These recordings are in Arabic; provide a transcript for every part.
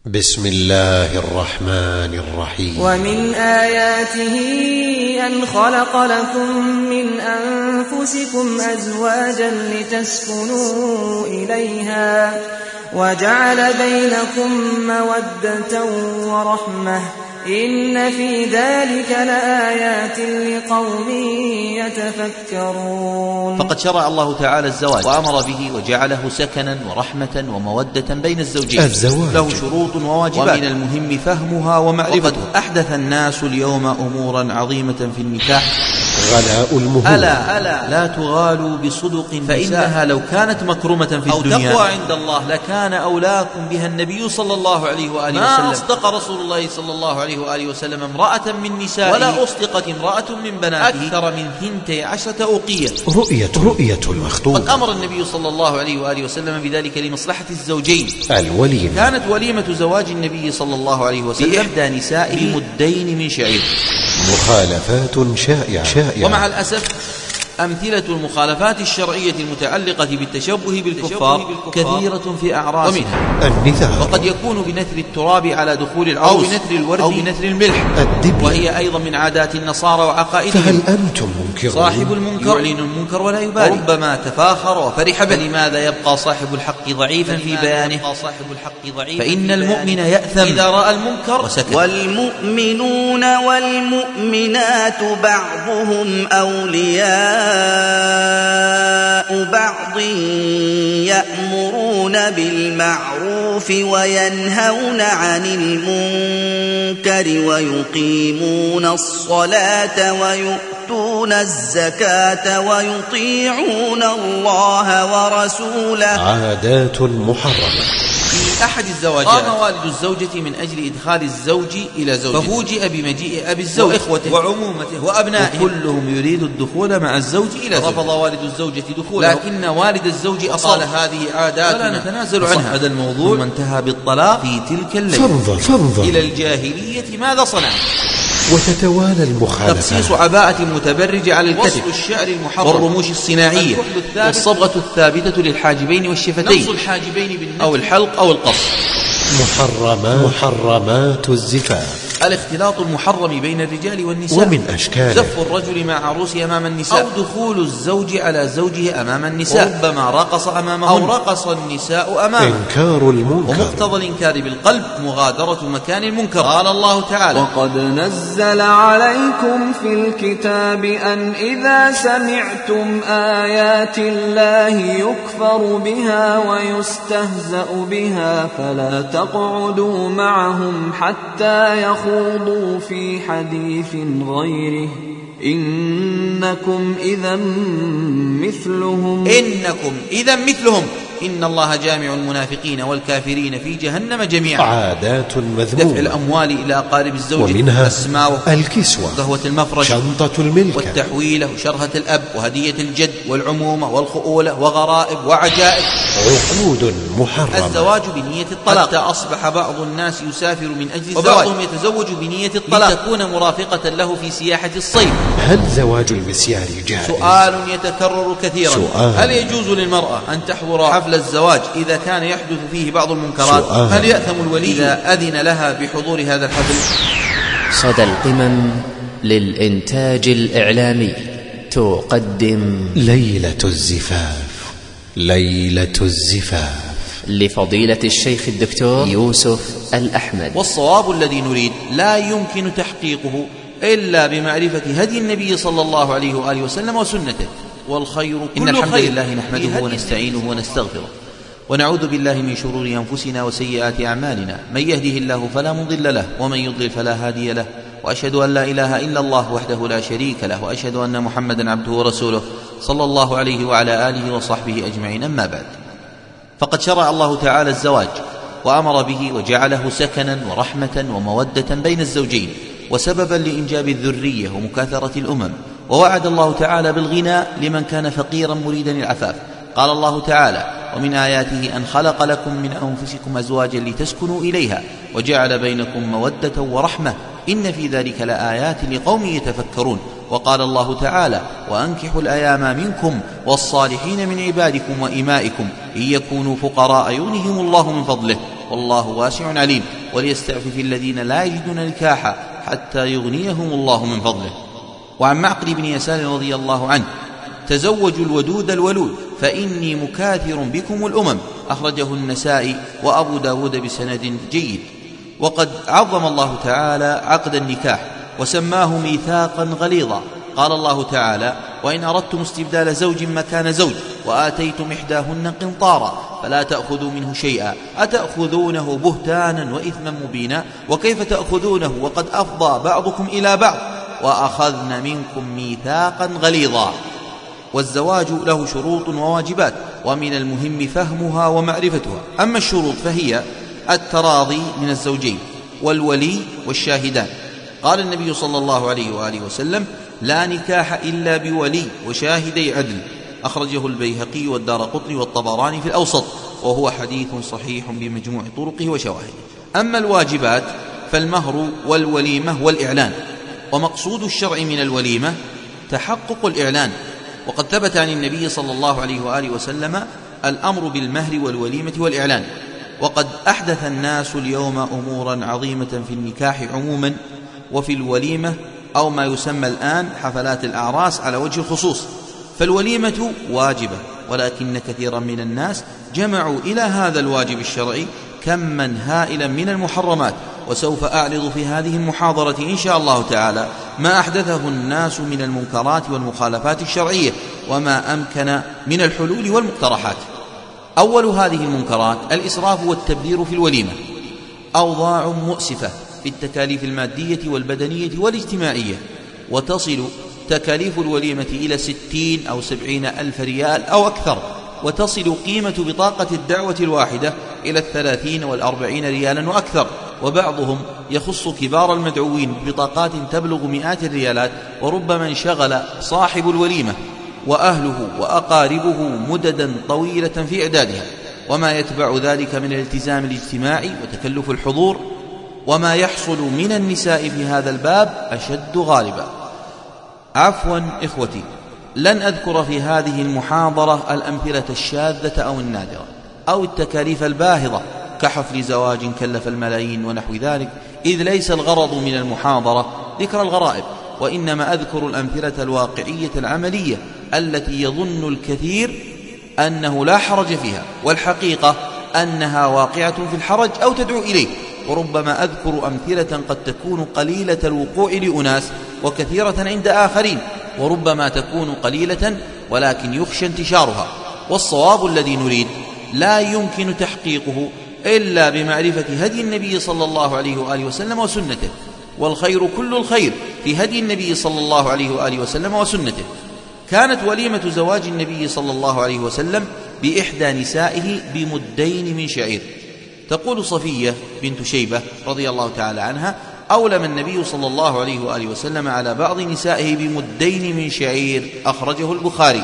بسم الله الرحمن الرحيم. ومن آياته أن خلق لكم من أنفسكم أزواجا لتسكنوا إليها وجعل بينكم مودة ورحمة إن في ذلك لآيات لقوم يتفكرون. فقد شرع الله تعالى الزواج وأمر به وجعله سكنا ورحمة ومودة بين الزوجين. الزواج له شروط وواجبات، ومن المهم فهمها ومعرفته. أحدث الناس اليوم أمورا عظيمة في النكاح: غلاء المهور. ألا لا تغالوا بصدق فإنها لو كانت مكرمة في الدنيا أو تقوى عند الله لكان أولاكم بها النبي صلى الله عليه وآله وسلم. ما أصدق رسول الله صلى الله عليه وآله وسلم امرأة من نسائه ولا أصدقت امرأة من بناته أكثر من 12 أوقية. رؤية المخطوب. قد أمر النبي صلى الله عليه وآله وسلم بذلك لمصلحة الزوجين. الوليمة. كانت وليمة زواج النبي صلى الله عليه وسلم بإحدى نسائه مدين من شعير. مخالفات شائعة. ومع الأسف أمثلة المخالفات الشرعية المتعلقة بالتشبه بالكفار كثيرة في أعراضها، ومنها النثار، وقد يكون بنثر التراب على دخول العروس أو بنثر الورد أو بنثر الملح، وهي أيضا من عادات النصارى وعقائدهم. فهل أنتم منكرون؟ صاحب المنكر يعلن المنكر ولا يبالي، وربما تفاخر وفرح به. لماذا يبقى صاحب الحق ضعيفا في بيانه؟ فإن المؤمن يأثم إذا رأى المنكر وسكت. والمؤمنون والمؤمنات بعضهم أولياء بعض يأمرون بالمعروف وينهون عن المنكر ويقيمون الصلاة ويؤتون الزكاة ويطيعون الله ورسوله. عادات محرمة. في أحد الزواجات قام والد الزوجة من أجل إدخال الزوج إلى زوجته، ففوجئ بمجيء أبي الزوج وإخوته وعمومته وأبنائه، وكلهم يريد الدخول مع الزوج إلى زوجته. رفض والد الزوجة دخوله، لكن والد الزوج أصال هذه عادات ولا نتنازل عنها. هذا الموضوع ثم انتهى بالطلاق في تلك الليلة. فانظر إلى الجاهلية ماذا صنع. وتتوالى المخالفات: تخصيص عباءة متبرجة على الكتف، وصل الشعر المحرم، والرموش الصناعية، والصبغة الثابتة للحاجبين والشفتين، نقص الحاجبين بالنتف أو الحلق أو القص. محرمات الزفاف: الاختلاط المحرم بين الرجال والنساء، ومن أشكاله زف الرجل مع عروسه أمام النساء، أو دخول الزوج على زوجه أمام النساء، وربما رقص أمامهن أو رقص النساء أمامه. إنكار المنكر، ومقتضى الإنكار بالقلب مغادرة مكان المنكر. قال الله تعالى: وقد نزل عليكم في الكتاب أن إذا سمعتم آيات الله يكفر بها ويستهزأ بها فلا تقعدوا معهم حتى يخوضوا في حديث غيره إنكم إذا مثلهم إن الله جامع المنافقين والكافرين في جهنم جميعا. عادات مذمومة: دفع الأموال إلى أقارب الزوج، ومنها السماوة، الكسوة، قهوة المفرش، شنطة الملكة، والتحويلة، وشرهة الأب، وهدية الجد، والعمومة، والخؤولة، وغرائب، وعجائب. عقود محرمة: الزواج بنية الطلاق، حتى أصبح بعض الناس يسافر من أجل الزواج، وبعضهم يتزوج بنية الطلاق لتكون مرافقة له في سياحة الصيف. هل زواج المسيار جائز؟ سؤال يتكرر كثيرا. هل يجوز للمرأة أن تحضر حفل الزواج إذا كان يحدث فيه بعض المنكرات؟ هل يأثم الولي إذا أذن لها بحضور هذا الحفل؟ صدى القمم للإنتاج الإعلامي تقدم ليلة الزفاف لفضيلة الشيخ الدكتور يوسف الأحمد. والصواب الذي نريد لا يمكن تحقيقه إلا بمعرفة هدي النبي صلى الله عليه وآله وسلم وسنته. والخير إن الحمد لله نحمده ونستعينه ونستغفره، ونعوذ بالله من شرور أنفسنا وسيئات أعمالنا. من يهده الله فلا مضل له، ومن يضلل فلا هادي له، وأشهد أن لا إله إلا الله وحده لا شريك له، وأشهد أن محمدا عبده ورسوله صلى الله عليه وعلى آله وصحبه أجمعين. أما بعد، فقد شرع الله تعالى الزواج وأمر به وجعله سكنا ورحمة ومودة بين الزوجين، وسببا لإنجاب الذرية ومكاثرة الأمم. ووعد الله تعالى بالغنى لمن كان فقيرا مريدا العفاف. قال الله تعالى: ومن آياته أن خلق لكم من أنفسكم أزواجا لتسكنوا إليها وجعل بينكم مودة ورحمة إن في ذلك لآيات لقوم يتفكرون. وقال الله تعالى: وأنكحوا الأيام منكم والصالحين من عبادكم وإمائكم إن يكونوا فقراء يغنهم الله من فضله والله واسع عليم. وليستعفف الذين لا يجدون نكاحا حتى يغنيهم الله من فضله. وعن معقل بن يسار رضي الله عنه: تزوجوا الودود الولود فإني مكاثر بكم الأمم. أخرجه النسائي وأبو داود بسند جيد. وقد عظم الله تعالى عقد النكاح وسماه ميثاقا غليظا. قال الله تعالى: وإن أردتم استبدال زوج مكان زوج وآتيتم إحداهن قنطارا فلا تأخذوا منه شيئا أتأخذونه بهتانا وإثما مبينا وكيف تأخذونه وقد أفضى بعضكم إلى بعض وأخذن منكم ميثاقا غليظا. والزواج له شروط وواجبات، ومن المهم فهمها ومعرفتها. أما الشروط فهي التراضي من الزوجين والولي والشاهدان. قال النبي صلى الله عليه وآله وسلم: لا نكاح إلا بولي وشاهدي عدل. أخرجه البيهقي والدارقطني والطبراني في الأوسط، وهو حديث صحيح بمجموع طرقه وشواهده. أما الواجبات فالمهر والوليمة والإعلان. ومقصود الشرع من الوليمة تحقق الإعلان، وقد ثبت عن النبي صلى الله عليه وآله وسلم الأمر بالمهر والوليمة والإعلان. وقد أحدث الناس اليوم أمورا عظيمة في النكاح عموما وفي الوليمة أو ما يسمى الآن حفلات الأعراس على وجه الخصوص. فالوليمة واجبة، ولكن كثيرا من الناس جمعوا إلى هذا الواجب الشرعي كما هائلا من المحرمات. وسوف أعرض في هذه المحاضرة إن شاء الله تعالى ما أحدثه الناس من المنكرات والمخالفات الشرعية وما أمكن من الحلول والمقترحات. أول هذه المنكرات الإسراف والتبذير في الوليمة. أوضاع مؤسفة في التكاليف المادية والبدنية والاجتماعية، وتصل تكاليف الوليمة إلى 60 أو 70 ألف ريال أو أكثر، وتصل قيمة بطاقة الدعوة الواحدة إلى 30 والأربعين ريالا وأكثر. وبعضهم يخص كبار المدعوين ببطاقات تبلغ مئات الريالات، وربما انشغل صاحب الوليمة وأهله وأقاربه مددا طويلة في إعدادها، وما يتبع ذلك من الالتزام الاجتماعي وتكلف الحضور. وما يحصل من النساء في هذا الباب أشد غالبا. عفوا إخوتي، لن أذكر في هذه المحاضرة الأمثلة الشاذة أو النادرة أو التكاليف الباهظة كحفل زواج كلف الملايين ونحو ذلك، إذ ليس الغرض من المحاضرة ذكر الغرائب، وإنما أذكر الأمثلة الواقعية العملية التي يظن الكثير أنه لا حرج فيها، والحقيقة أنها واقعة في الحرج أو تدعو إليه. وربما أذكر أمثلة قد تكون قليلة الوقوع لأناس وكثيرة عند آخرين، وربما تكون قليلة ولكن يخشى انتشارها. والصواب الذي نريد لا يمكن تحقيقه إلا بمعرفة هدي النبي صلى الله عليه وآله وسلم وسنته، والخير كل الخير في هدي النبي صلى الله عليه وآله وسلم وسنته. كانت وليمة زواج النبي صلى الله عليه وسلم بإحدى نسائه بمدين من شعير. تقول صفية بنت شيبة رضي الله تعالى عنها: أولم النبي صلى الله عليه وآله وسلم على بعض نسائه بمدين من شعير. أخرجه البخاري.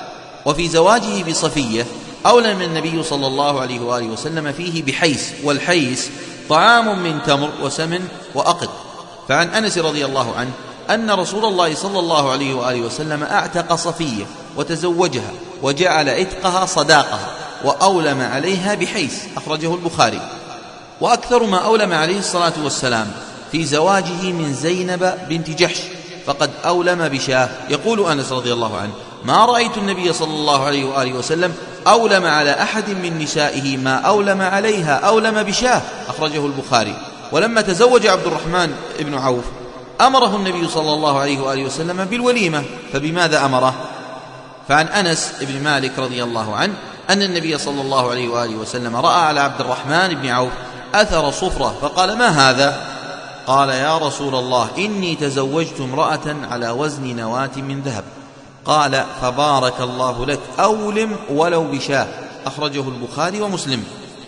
وفي زواجه بصفية أولم النبي صلى الله عليه وآله وسلم فيه بحيس، والحيس طعام من تمر وسمن وأقط. فعن أنس رضي الله عنه أن رسول الله صلى الله عليه وآله وسلم أعتق صفية وتزوجها وجعل عتقها صداقها وأولم عليها بحيس. أخرجه البخاري. وأكثر ما أولم عليه الصلاة والسلام في زواجه من زينب بنت جحش، فقد أولم بشاه. يقول أنس رضي الله عنه: ما رأيت النبي صلى الله عليه وآله وسلم أولم على أحد من نسائه ما أولم عليها أولم بشاه. أخرجه البخاري. ولما تزوج عبد الرحمن بن عوف أمره النبي صلى الله عليه وآله وسلم بالوليمة، فبماذا أمره؟ فعن أنس بن مالك رضي الله عنه أن النبي صلى الله عليه وآله وسلم رأى على عبد الرحمن بن عوف أثر صفرة فقال: ما هذا؟ قال: يا رسول الله، إني تزوجت امرأة على وزن نواة من ذهب. قال: فبارك الله لك، أولم ولو بشاه. أخرجه البخاري ومسلم.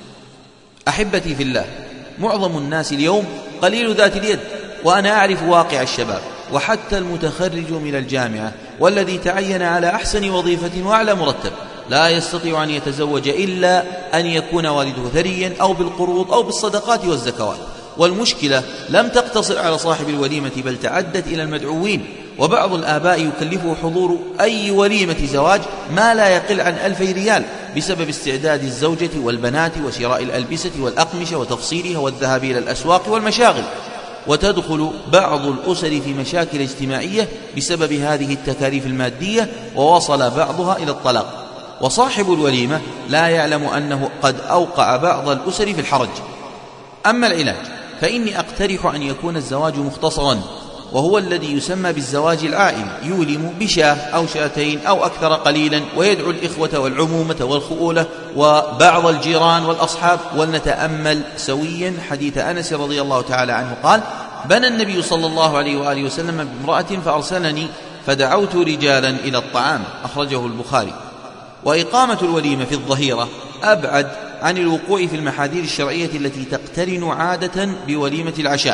أحبتي في الله، معظم الناس اليوم قليل ذات اليد، وأنا أعرف واقع الشباب وحتى المتخرج من الجامعة والذي تعين على أحسن وظيفة وأعلى مرتب لا يستطيع أن يتزوج إلا أن يكون والده ثريا أو بالقروض أو بالصدقات والزكوات. والمشكلة لم تقتصر على صاحب الوليمة بل تعدت إلى المدعوين. وبعض الآباء يكلفه حضور أي وليمة زواج ما لا يقل عن 2000 ريال، بسبب استعداد الزوجة والبنات وشراء الألبسة والأقمشة وتفصيلها والذهاب إلى الأسواق والمشاغل. وتدخل بعض الأسر في مشاكل اجتماعية بسبب هذه التكاليف المادية، ووصل بعضها إلى الطلاق. وصاحب الوليمة لا يعلم أنه قد أوقع بعض الأسر في الحرج. أما العلاج فإني أقترح أن يكون الزواج مختصرا، وهو الذي يسمى بالزواج العائلي، يولم بشاة أو شاتين أو أكثر قليلا، ويدعو الإخوة والعمومة والخؤولة وبعض الجيران والأصحاب. ولنتأمل سويا حديث أنس رضي الله تعالى عنه قال: بنى النبي صلى الله عليه وآله وسلم بامرأة فأرسلني فدعوت رجالا إلى الطعام، أخرجه البخاري. وإقامة الوليمة في الظهيرة أبعد عن الوقوع في المحاذير الشرعية التي تقترن عادة بوليمة العشاء.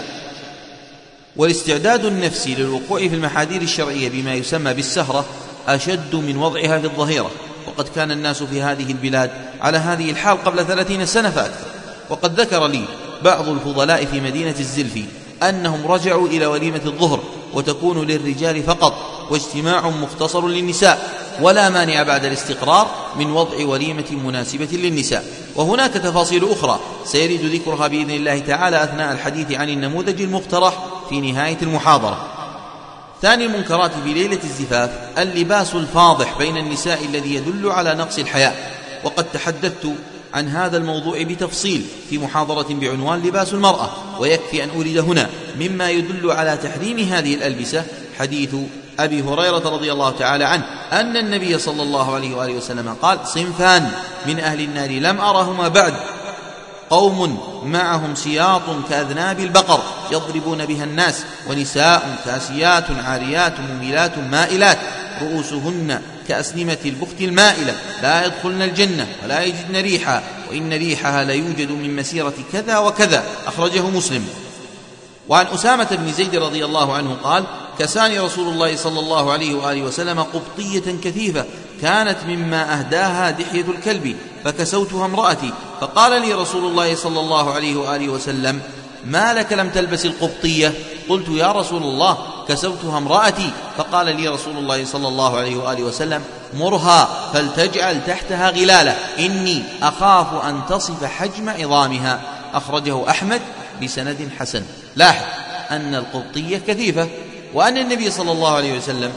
والاستعداد النفسي للوقوع في المحاذير الشرعية بما يسمى بالسهرة أشد من وضعها في الظهيرة، وقد كان الناس في هذه البلاد على هذه الحال قبل 30 سنة فأكثر. وقد ذكر لي بعض الفضلاء في مدينة الزلفي أنهم رجعوا إلى وليمة الظهر، وتكون للرجال فقط، واجتماع مختصر للنساء، ولا مانع بعد الاستقرار من وضع وليمة مناسبة للنساء. وهناك تفاصيل أخرى سيريد ذكرها بإذن الله تعالى أثناء الحديث عن النموذج المقترح في نهاية المحاضرة. ثاني المنكرات في ليلة الزفاف اللباس الفاضح بين النساء الذي يدل على نقص الحياء، وقد تحدثت عن هذا الموضوع بتفصيل في محاضرة بعنوان لباس المرأة، ويكفي أن أورد هنا مما يدل على تحريم هذه الألبسة حديث أبي هريرة رضي الله تعالى عنه أن النبي صلى الله عليه وآله وسلم قال: صنفان من أهل النار لم أرهما بعد، قوم معهم سياط كأذناب البقر يضربون بها الناس، ونساء كاسيات عاريات مميلات مائلات رؤوسهن كأسنمة البخت المائلة لا يدخلن الجنة ولا يجدن ريحها، وإن ريحها ليوجد من مسيرة كذا وكذا، أخرجه مسلم. وعن أسامة بن زيد رضي الله عنه قال: كساني رسول الله صلى الله عليه وآله وسلم قبطية كثيفة كانت مما أهداها دحية الكلب، فكسوتها امرأتي، فقال لي رسول الله صلى الله عليه وآله وسلم: ما لك لم تلبس القبطية؟ قلت: يا رسول الله كسوتها امرأتي. فقال لي رسول الله صلى الله عليه وآله وسلم: مرها فلتجعل تحتها غلالة، إني أخاف أن تصف حجم عظامها، أخرجه أحمد بسند حسن. لاحظ أن القبطية كثيفة، وأن النبي صلى الله عليه وسلم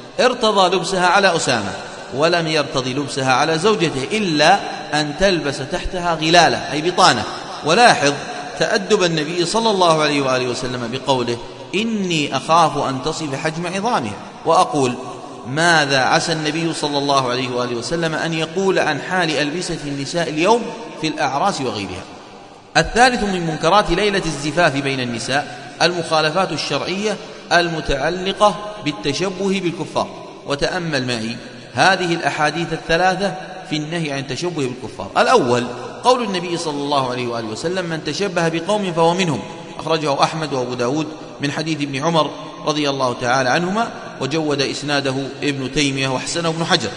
ارتضى لبسها على أسامة، ولم يرتضي لبسها على زوجته إلا أن تلبس تحتها غلالة أي بطانة. ولاحظ تأدب النبي صلى الله عليه وآله وسلم بقوله: إني أخاف أن تصف حجم عظامها. وأقول: ماذا عسى النبي صلى الله عليه وآله وسلم أن يقول عن حال ألبسة النساء اليوم في الأعراس وغيرها. الثالث من منكرات ليلة الزفاف بين النساء المخالفات الشرعية المتعلقة بالتشبه بالكفار. وتأمل معي هذه الأحاديث الثلاثة في النهي عن التشبه بالكفار. الأول قول النبي صلى الله عليه وآله وسلم: من تشبه بقوم فهو منهم، أخرجه أحمد وأبو داود من حديث ابن عمر رضي الله تعالى عنهما، وجود إسناده ابن تيمية وحسنه ابن حجر.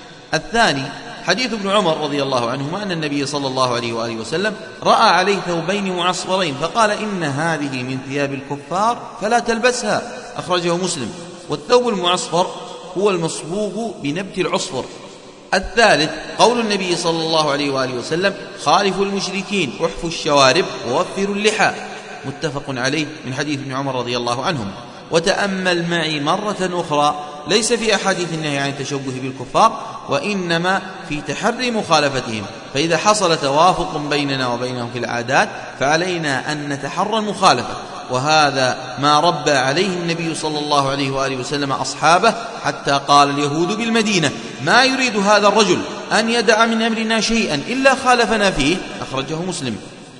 الثاني حديث ابن عمر رضي الله عنهما أن النبي صلى الله عليه وآله وسلم رأى عليه ثوبين معصفرين فقال: إن هذه من ثياب الكفار فلا تلبسها، أخرجه مسلم. والثوب المعصفر هو المصبوغ بنبت العصفر. الثالث قول النبي صلى الله عليه وآله وسلم: خالفوا المشركين، احفوا الشوارب ووفروا اللحى، متفق عليه من حديث ابن عمر رضي الله عنهم. وتأمل معي مرة أخرى ليس في أحاديث النهي عن التشبه بالكفار، وإنما في تحري مخالفتهم. فإذا حصل توافق بيننا وبينهم في العادات فعلينا أن نتحرى المخالفة، وهذا ما ربى عليه النبي صلى الله عليه وآله وسلم أصحابه، حتى قال اليهود بالمدينة: ما يريد هذا الرجل أن يدع من أمرنا شيئا إلا خالفنا فيه، أخرجه مسلم.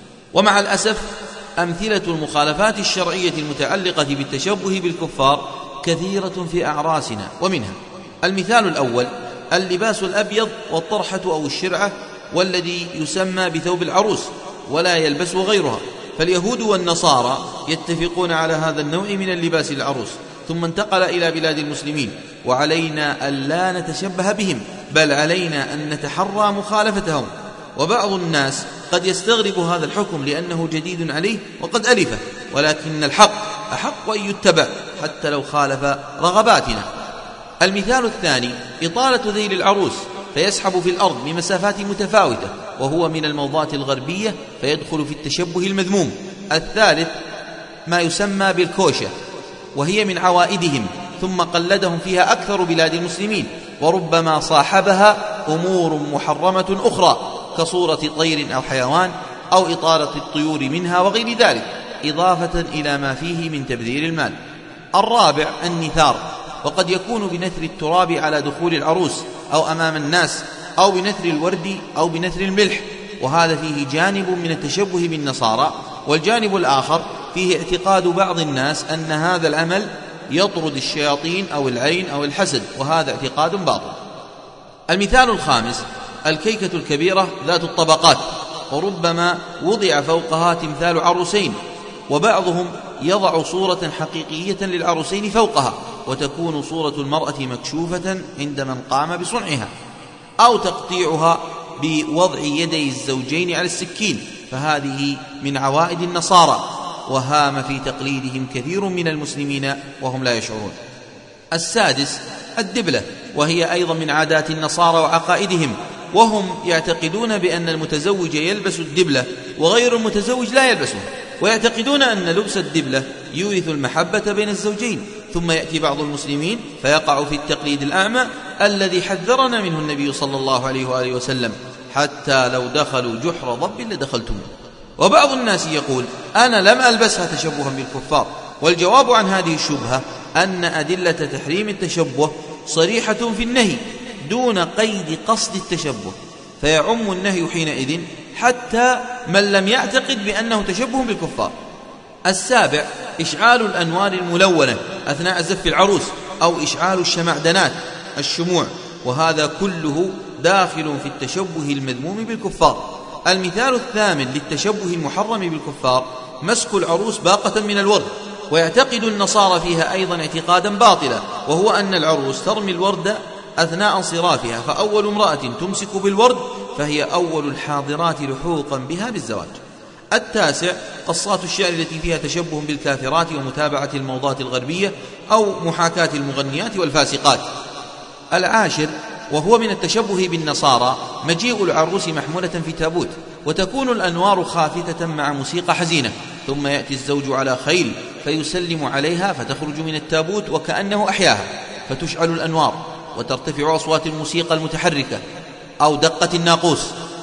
ومع الأسف أمثلة المخالفات الشرعية المتعلقة بالتشبه بالكفار كثيرة في أعراسنا، ومنها المثال الأول اللباس الأبيض والطرحة أو الشرعة، والذي يسمى بثوب العروس ولا يلبس غيرها. فاليهود والنصارى يتفقون على هذا النوع من اللباس العروس، ثم انتقل إلى بلاد المسلمين، وعلينا ألا نتشبه بهم، بل علينا أن نتحرى مخالفتهم. وبعض الناس قد يستغرب هذا الحكم لأنه جديد عليه وقد ألفه، ولكن الحق أحق أن يتبع حتى لو خالف رغباتنا. المثال الثاني إطالة ذيل العروس، فيسحب في الأرض بمسافات متفاوتة، وهو من الموضات الغربية فيدخل في التشبه المذموم. الثالث ما يسمى بالكوشة، وهي من عوائدهم، ثم قلدهم فيها أكثر بلاد المسلمين، وربما صاحبها أمور محرمة أخرى كصورة طير أو حيوان أو إطالة الطيور منها وغير ذلك، إضافة إلى ما فيه من تبذير المال. الرابع النثار، وقد يكون بنثر التراب على دخول العروس أو أمام الناس، أو بنثر الورد أو بنثر الملح، وهذا فيه جانب من التشبه بالنصارى. والجانب الآخر فيه اعتقاد بعض الناس أن هذا العمل يطرد الشياطين أو العين أو الحسد، وهذا اعتقاد باطل. المثال الخامس الكيكة الكبيرة ذات الطبقات، وربما وضع فوقها تمثال عروسين، وبعضهم يضع صورة حقيقية للعروسين فوقها، وتكون صورة المرأة مكشوفة عند من قام بصنعها، أو تقطيعها بوضع يدي الزوجين على السكين، فهذه من عوائد النصارى، وهام في تقليدهم كثير من المسلمين وهم لا يشعرون. السادس الدبلة، وهي أيضا من عادات النصارى وعقائدهم، وهم يعتقدون بأن المتزوج يلبس الدبلة وغير المتزوج لا يلبسه، ويعتقدون أن لبس الدبلة يورث المحبة بين الزوجين. ثم يأتي بعض المسلمين فيقع في التقليد الأعمى الذي حذرنا منه النبي صلى الله عليه وآله وسلم، حتى لو دخلوا جحر ضب لدخلتموه. وبعض الناس يقول أنا لم ألبسها تشبها بالكفار. والجواب عن هذه الشبهة أن أدلة تحريم التشبه صريحة في النهي دون قيد قصد التشبه، فيعم النهي حينئذ حتى من لم يعتقد بأنه تشبه بالكفار. السابع إشعال الأنوار الملونة أثناء زف العروس، أو إشعال الشمعدنات الشموع، وهذا كله داخل في التشبه المذموم بالكفار. المثال الثامن للتشبه المحرم بالكفار مسك العروس باقة من الورد، ويعتقد النصارى فيها أيضا اعتقادا باطلا، وهو أن العروس ترمي الورد أثناء انصرافها، فأول امرأة تمسك بالورد فهي أول الحاضرات لحوقا بها بالزواج. التاسع قصات الشعر التي فيها تشبه بالكافرات ومتابعة الموضات الغربية أو محاكاة المغنيات والفاسقات. العاشر وهو من التشبه بالنصارى مجيء العروس محمولة في تابوت، وتكون الأنوار خافتة مع موسيقى حزينة، ثم يأتي الزوج على خيل فيسلم عليها فتخرج من التابوت وكأنه أحياها، فتشعل الأنوار وترتفع أصوات الموسيقى المتحركة أو دقة الناقوس،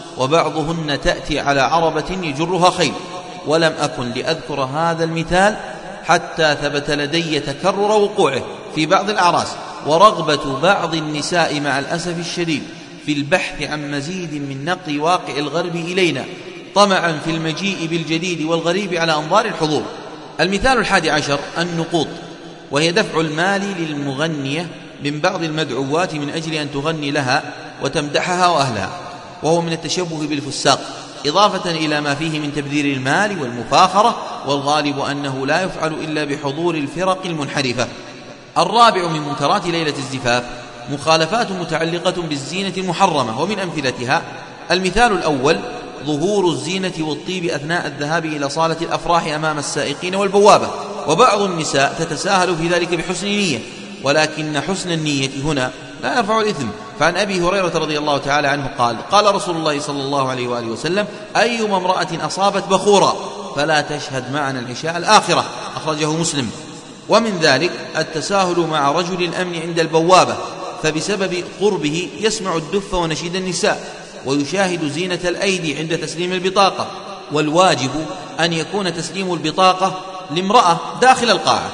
وبعضهن تأتي على عربة يجرها خيل. ولم أكن لأذكر هذا المثال حتى ثبت لدي تكرر وقوعه في بعض الأعراس، ورغبة بعض النساء مع الأسف الشديد في البحث عن مزيد من نقل واقع الغرب إلينا، طمعا في المجيء بالجديد والغريب على أنظار الحضور. المثال 11 النقوط، وهي دفع المال للمغنية من بعض المدعوات من أجل أن تغني لها وتمدحها وأهلها، وهو من التشبه بالفساق، إضافة إلى ما فيه من تبذير المال والمفاخرة، والغالب أنه لا يفعل إلا بحضور الفرق المنحرفة. الرابع من منكرات ليلة الزفاف مخالفات متعلقة بالزينة المحرمة، ومن أمثلتها المثال الأول ظهور الزينة والطيب أثناء الذهاب إلى صالة الأفراح أمام السائقين والبوابة، وبعض النساء تتساهل في ذلك بحسن نية، ولكن حسن النية هنا لا يرفع الإثم. فعن أبي هريرة رضي الله تعالى عنه قال قال رسول الله صلى الله عليه وآله وسلم أيما امرأة أصابت بخورا فلا تشهد معنا العشاء الآخرة، أخرجه مسلم. ومن ذلك التساهل مع رجل الأمن عند البوابة، فبسبب قربه يسمع الدف ونشيد النساء، ويشاهد زينة الأيدي عند تسليم البطاقة، والواجب أن يكون تسليم البطاقة لامرأة داخل القاعة،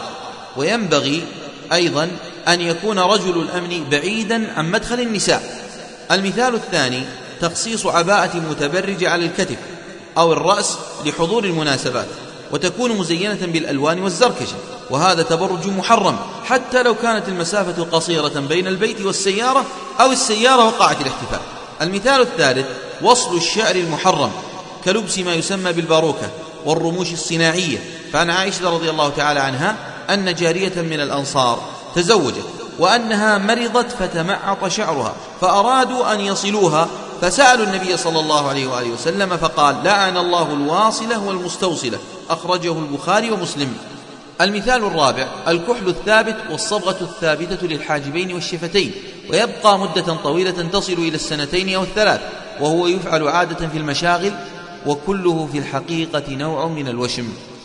وينبغي أيضا أن يكون رجل الأمن بعيدا عن مدخل النساء. المثال الثاني تخصيص عباءة متبرجة على الكتف أو الرأس لحضور المناسبات، وتكون مزينة بالألوان والزركشة، وهذا تبرج محرم حتى لو كانت المسافة قصيرة بين البيت والسيارة أو السيارة وقاعة الاحتفال. المثال الثالث وصل الشعر المحرم كلبس ما يسمى بالباروكة والرموش الصناعية. فعن عائشة رضي الله تعالى عنها أن جارية من الأنصار تزوجت وأنها مرضت فتمعط شعرها، فأرادوا أن يصلوها فسألوا النبي صلى الله عليه وآله وسلم فقال لعن الله الواصلة والمستوصلة، أخرجه البخاري ومسلم. المثال الرابع: الكحل الثابت والصبغة الثابتة للحاجبين والشفتين، ويبقى مدة طويلة تصل إلى 2 أو 3، وهو يفعل عادة في المشاغل، وكله في الحقيقة نوع من الوشم.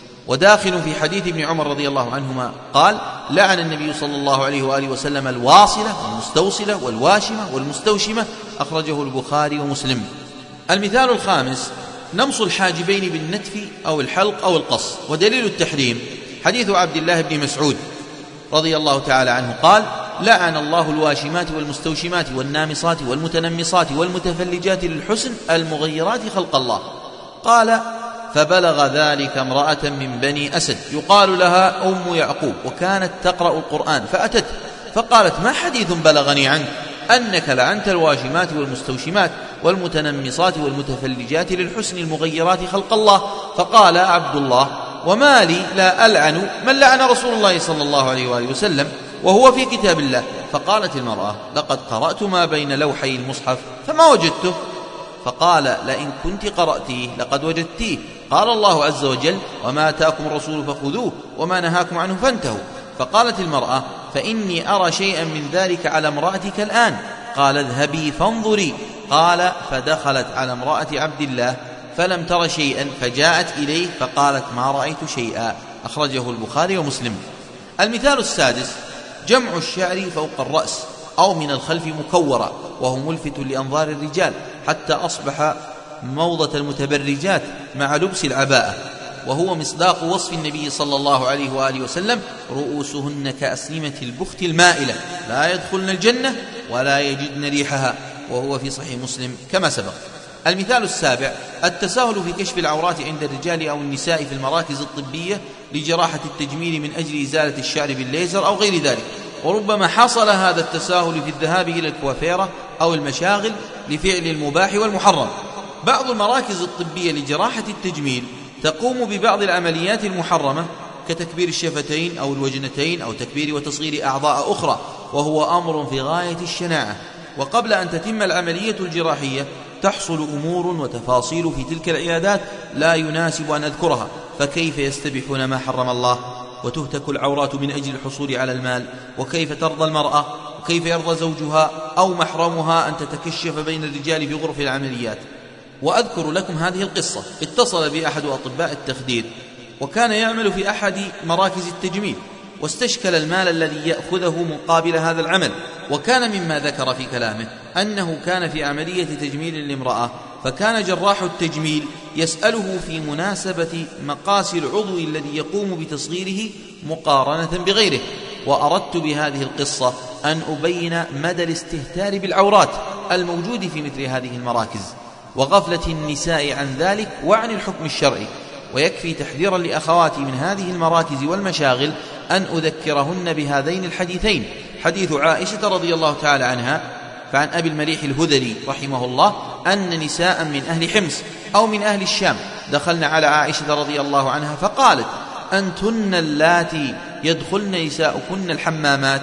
وداخل في حديث ابن عمر رضي الله عنهما قال: لعن النبي صلى الله عليه وآله وسلم الواصلة والمستوصلة والواشمة والمستوشمة، أخرجه البخاري ومسلم. المثال الخامس: نمص الحاجبين بالنتف أو الحلق أو القص. ودليل التحريم حديث عبد الله بن مسعود رضي الله تعالى عنه قال: لعن الله الواشمات والمستوشمات والنامصات والمتنمصات والمتفلجات للحسن المغيرات خلق الله. قال: فبلغ ذلك امرأة من بني أسد يقال لها أم يعقوب، وكانت تقرأ القرآن، فأتت فقالت: ما حديث بلغني عنك أنك لعنت الواشمات والمستوشمات والمتنمصات والمتفلجات للحسن المغيرات خلق الله؟ فقال عبد الله: وما لي لا ألعن من لعن رسول الله صلى الله عليه وآله وسلم وهو في كتاب الله. فقالت المرأة: لقد قرأت ما بين لوحي المصحف فما وجدته. فقال: لئن كنت قرأتيه لقد وجدتيه. قال الله عز وجل: وما آتاكم الرسول فخذوه وما نهاكم عنه فانتهوا. فقالت المرأة: فإني أرى شيئا من ذلك على امرأتك الآن. قال: اذهبي فانظري. قال: فدخلت على امرأة عبد الله فلم تر شيئا، فجاءت إليه فقالت: ما رأيت شيئا، أخرجه البخاري ومسلم. المثال السادس: جمع الشعر فوق الرأس أو من الخلف مكورا، وهو ملفت لأنظار الرجال حتى أصبح موضة المتبرجات مع لبس العباءة، وهو مصداق وصف النبي صلى الله عليه وآله وسلم: رؤوسهن كأسنمة البخت المائلة لا يدخلن الجنة ولا يجدن ريحها، وهو في صحيح مسلم كما سبق. المثال السابع: التساهل في كشف العورات عند الرجال أو النساء في المراكز الطبية لجراحة التجميل من أجل إزالة الشعر بالليزر أو غير ذلك. وربما حصل هذا التساهل في الذهاب إلى الكوافيرة أو المشاغل لفعل المباح والمحرم. بعض المراكز الطبية لجراحة التجميل تقوم ببعض العمليات المحرمة كتكبير الشفتين أو الوجنتين أو تكبير وتصغير أعضاء أخرى، وهو أمر في غاية الشناعة. وقبل أن تتم العملية الجراحية تحصل أمور وتفاصيل في تلك العيادات لا يناسب أن أذكرها، فكيف يستبيحون ما حرم الله وتهتك العورات من أجل الحصول على المال؟ وكيف ترضى المرأة وكيف يرضى زوجها أو محرمها أن تتكشف بين الرجال في غرف العمليات؟ وأذكر لكم هذه القصة. اتصل بي أحد أطباء التخدير وكان يعمل في أحد مراكز التجميل، واستشكل المال الذي يأخذه مقابل هذا العمل. وكان مما ذكر في كلامه أنه كان في عملية تجميل لامرأة، فكان جراح التجميل يسأله في مناسبة مقاس العضو الذي يقوم بتصغيره مقارنة بغيره. وأردت بهذه القصة أن أبين مدى الاستهتار بالعورات الموجود في مثل هذه المراكز وغفلة النساء عن ذلك وعن الحكم الشرعي. ويكفي تحذيرا لأخواتي من هذه المراكز والمشاغل أن أذكرهن بهذين الحديثين: حديث عائشة رضي الله تعالى عنها فعن أبي المليح الهذلي رحمه الله أن نساء من أهل حمص أو من أهل الشام دخلن على عائشة رضي الله عنها فقالت: أنتن اللاتي يدخلن نساؤكن الحمامات؟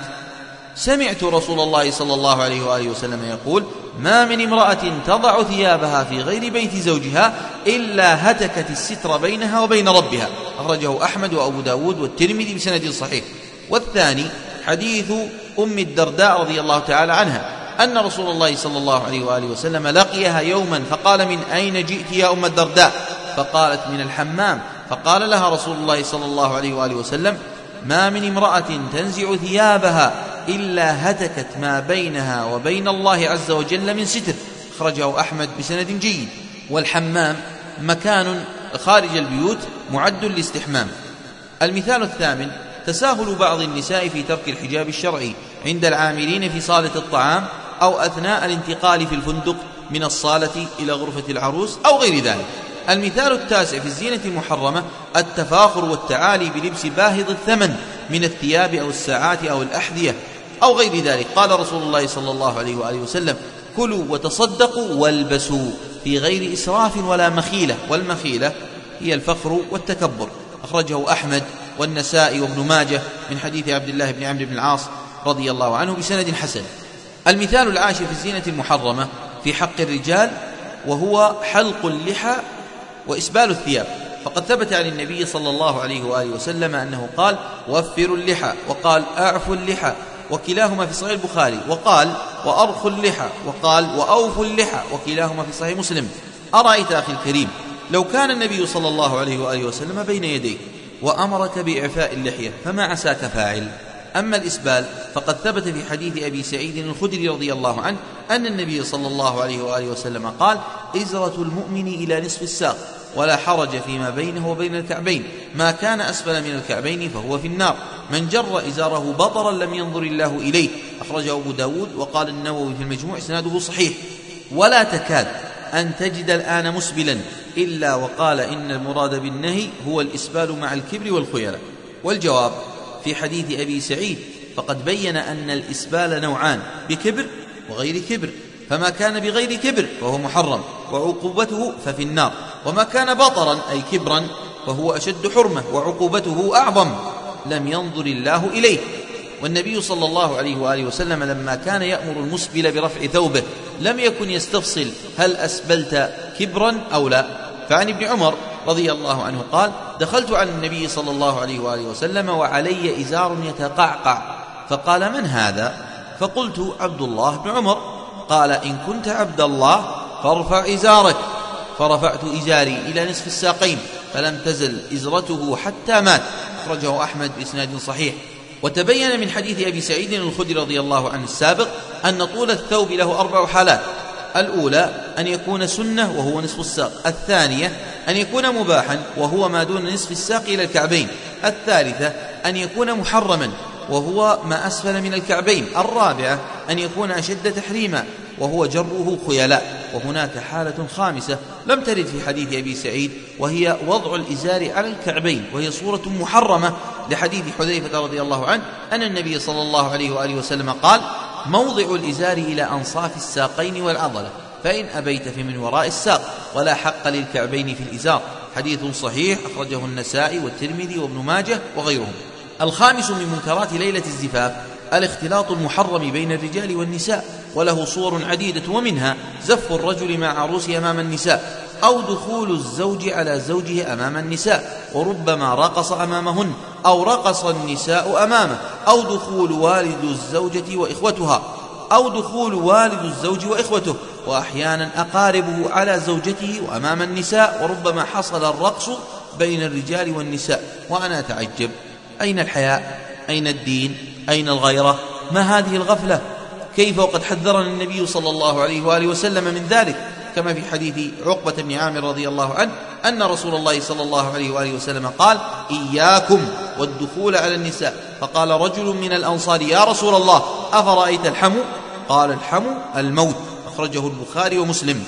سمعت رسول الله صلى الله عليه وآله وسلم يقول: ما من امرأة تضع ثيابها في غير بيت زوجها إلا هتكت الستر بينها وبين ربها، أخرجه أحمد وأبو داود والترمذي بسند صحيح. والثاني حديث أم الدرداء رضي الله تعالى عنها أن رسول الله صلى الله عليه وآله وسلم لقيها يوما فقال: من أين جئت يا أم الدرداء؟ فقالت: من الحمام. فقال لها رسول الله صلى الله عليه وآله وسلم: ما من امرأة تنزع ثيابها إلا هتكت ما بينها وبين الله عز وجل من ستر، أخرجه أحمد بسند جيد. والحمام مكان خارج البيوت معد للاستحمام. المثال الثامن: تساهل بعض النساء في ترك الحجاب الشرعي عند العاملين في صالة الطعام أو أثناء الانتقال في الفندق من الصالة إلى غرفة العروس أو غير ذلك. المثال التاسع في الزينة المحرمة: التفاخر والتعالي بلبس باهظ الثمن من الثياب أو الساعات أو الأحذية أو غير ذلك. قال رسول الله صلى الله عليه وآله وسلم: كلوا وتصدقوا والبسوا في غير إسراف ولا مخيلة. والمخيلة هي الفخر والتكبر، أخرجه أحمد والنسائي وابن ماجه من حديث عبد الله بن عمرو بن العاص رضي الله عنه بسند حسن. المثال العاشر في الزينة المحرمة في حق الرجال، وهو حلق اللحى وإسبال الثياب. فقد ثبت عن النبي صلى الله عليه وآله وسلم أنه قال: وفروا اللحى، وقال: أعفوا اللحى، وكلاهما في صحيح البخاري، وقال: وأرخوا اللحى، وقال: وأوفوا اللحى، وكلاهما في صحيح مسلم. أرأيت أخي الكريم لو كان النبي صلى الله عليه وآله وسلم بين يديك وأمرك بإعفاء اللحية فما عساك فاعل؟ أما الإسبال فقد ثبت في حديث أبي سعيد الخدري رضي الله عنه أن النبي صلى الله عليه وآله وسلم قال: إزرة المؤمن إلى نصف الساق، ولا حرج فيما بينه وبين الكعبين، ما كان أسفل من الكعبين فهو في النار، من جر إزاره بطرا لم ينظر الله إليه. أخرجه أبو داود. وقال النووي في المجموع: إسناده صحيح. ولا تكاد أن تجد الآن مسبلا إلا وقال إن المراد بالنهي هو الإسبال مع الكبر والخيلاء. والجواب في حديث أبي سعيد فقد بين أن الإسبال نوعان: بكبر وغير كبر، فما كان بغير كبر فهو محرم وعقوبته ففي النار، وما كان بطرا أي كبرا فهو أشد حرمة وعقوبته أعظم، لم ينظر الله إليه. والنبي صلى الله عليه وآله وسلم لما كان يأمر المسبل برفع ثوبه لم يكن يستفصل هل أسبلت كبرا أو لا. فعن ابن عمر رضي الله عنه قال: دخلت على النبي صلى الله عليه وآله وسلم وعلي إزار يتقعقع، فقال: من هذا؟ فقلت: عبد الله بن عمر. قال: إن كنت عبد الله فارفع إزارك. فرفعت إزاري إلى نصف الساقين فلم تزل إزرته حتى مات. أخرجه أحمد بإسناد صحيح. وتبين من حديث أبي سعيد الخدري رضي الله عنه السابق أن طول الثوب له 4 حالات: الأولى أن يكون سنة وهو نصف الساق، الثانية أن يكون مباحا وهو ما دون نصف الساق إلى الكعبين، الثالثة أن يكون محرما وهو ما أسفل من الكعبين، الرابعة أن يكون أشد تحريما وهو جره خيلاء. وهناك حالة خامسة لم ترد في حديث أبي سعيد وهي وضع الإزار على الكعبين، وهي صورة محرمة لحديث حذيفة رضي الله عنه أن النبي صلى الله عليه وآله وسلم قال: موضع الإزار إلى أنصاف الساقين والعضلة، فإن أبيت فمن وراء الساق، ولا حق للكعبين في الإزار. حديث صحيح أخرجه النسائي والترمذي وابن ماجه وغيرهم. الخامس من منكرات ليلة الزفاف الاختلاط المحرم بين الرجال والنساء، وله صور عديدة، ومنها زف الرجل مع عروسه أمام النساء، أو دخول الزوج على زوجه أمام النساء، وربما رقص أمامهن، أو رقص النساء أمامه، أو دخول والد الزوجة وإخوتها، أو دخول والد الزوج وإخوته، وأحيانا أقاربه على زوجته وأمام النساء، وربما حصل الرقص بين الرجال والنساء. وأنا أتعجب، أين الحياء؟ أين الدين؟ أين الغيرة؟ ما هذه الغفلة؟ كيف وقد حذرنا النبي صلى الله عليه وآله وسلم من ذلك، كما في حديث عقبة بن عامر رضي الله عنه أن رسول الله صلى الله عليه وآله وسلم قال: إياكم والدخول على النساء. فقال رجل من الأنصار: يا رسول الله أفرأيت الحمو؟ قال: الحمو الموت. أخرجه البخاري ومسلم.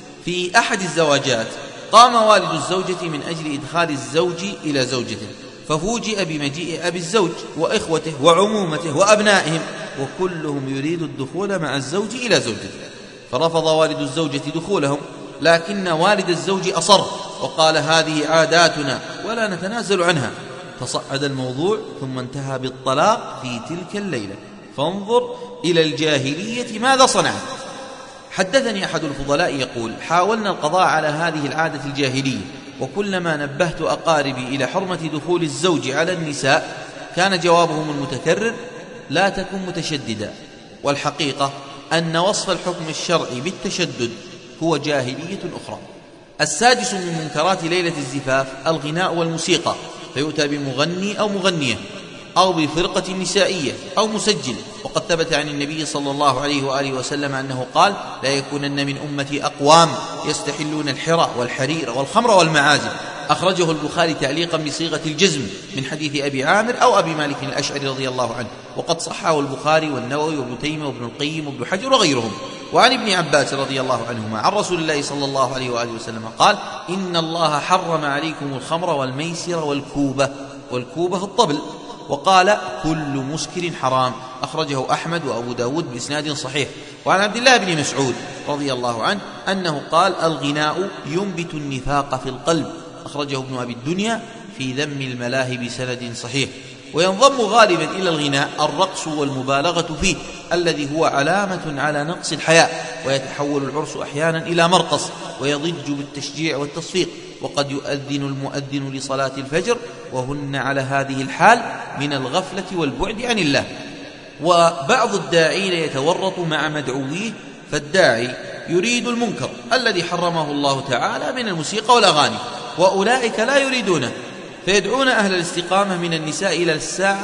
في أحد الزواجات قام والد الزوجة من أجل إدخال الزوج إلى زوجته، ففوجئ بمجيء أبي الزوج وإخوته وعمومته وأبنائهم، وكلهم يريد الدخول مع الزوج إلى زوجته، فرفض والد الزوجة دخولهم، لكن والد الزوج أصر وقال: هذه عاداتنا ولا نتنازل عنها. فصعد الموضوع ثم انتهى بالطلاق في تلك الليلة. فانظر إلى الجاهلية ماذا صنعت. حدثني أحد الفضلاء يقول: حاولنا القضاء على هذه العادة الجاهلية، وكلما نبهت أقاربي إلى حرمة دخول الزوج على النساء كان جوابهم المتكرر: لا تكن متشددا. والحقيقة أن وصف الحكم الشرعي بالتشدد هو جاهلية أخرى. السادس من منكرات ليلة الزفاف الغناء والموسيقى، فيؤتى بمغني أو مغنية أو بفرقة نسائية أو مسجل. وقد ثبت عن النبي صلى الله عليه وآله وسلم أنه قال: لا يكونن من أمتي أقوام يستحلون الحرى والحرير والخمر والمعازف. أخرجه البخاري تعليقا بصيغة الجزم من حديث أبي عامر أو أبي مالك الأشعري رضي الله عنه، وقد صححه البخاري والنووي وابن تيمية وابن القيم وابن حجر وغيرهم. وعن ابن عباس رضي الله عنهما عن رسول الله صلى الله عليه وآله وسلم قال: إن الله حرم عليكم الخمر والميسر والكوبة. والكوبة الطبل. وقال: كل مسكر حرام. أخرجه أحمد وأبو داود بإسناد صحيح. وعن عبد الله بن مسعود رضي الله عنه أنه قال: الغناء ينبت النفاق في القلب. أخرجه ابن أبي الدنيا في ذم الملاهي بسند صحيح. وينضم غالبا إلى الغناء الرقص والمبالغة فيه، الذي هو علامة على نقص الحياء، ويتحول العرس أحيانا إلى مرقص ويضج بالتشجيع والتصفيق. وقد يؤذن المؤذن لصلاة الفجر وهن على هذه الحال من الغفلة والبعد عن الله. وبعض الداعين يتورط مع مدعويه، فالداعي يريد المنكر الذي حرمه الله تعالى من الموسيقى والأغاني، وأولئك لا يريدونه، فيدعون أهل الاستقامة من النساء إلى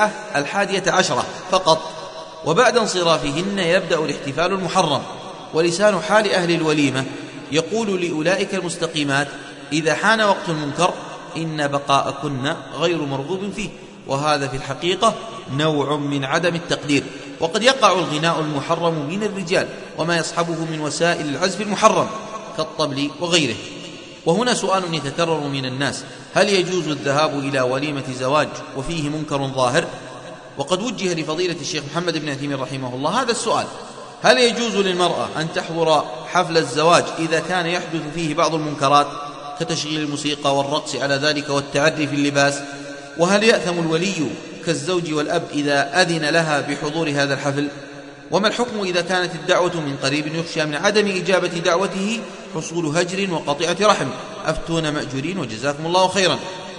11:10 فقط، وبعد انصرافهن يبدأ الاحتفال المحرم. ولسان حال أهل الوليمة يقول لأولئك المستقيمات إذا حان وقت المنكر إن بقاءكن غير مرغوب فيه، وهذا في الحقيقة نوع من عدم التقدير. وقد يقع الغناء المحرم من الرجال وما يصحبه من وسائل العزف المحرم كالطبل وغيره. وهنا سؤال يتكرر من الناس: هل يجوز الذهاب إلى وليمة زواج وفيه منكر ظاهر؟ وقد وجه لفضيلة الشيخ محمد بن عثيمين رحمه الله هذا السؤال: هل يجوز للمرأة أن تحضر حفل الزواج إذا كان يحدث فيه بعض المنكرات كتشغيل الموسيقى والرقص على ذلك والتعري في اللباس؟ وهل يأثم الولي كالزوج والأب إذا أذن لها بحضور هذا الحفل؟ وما الحكم إذا كانت الدعوة من قريب يخشى من عدم إجابة دعوته حصول هجر وقطيعة رحم؟ أفتون مأجورين وجزاكم الله خيرا.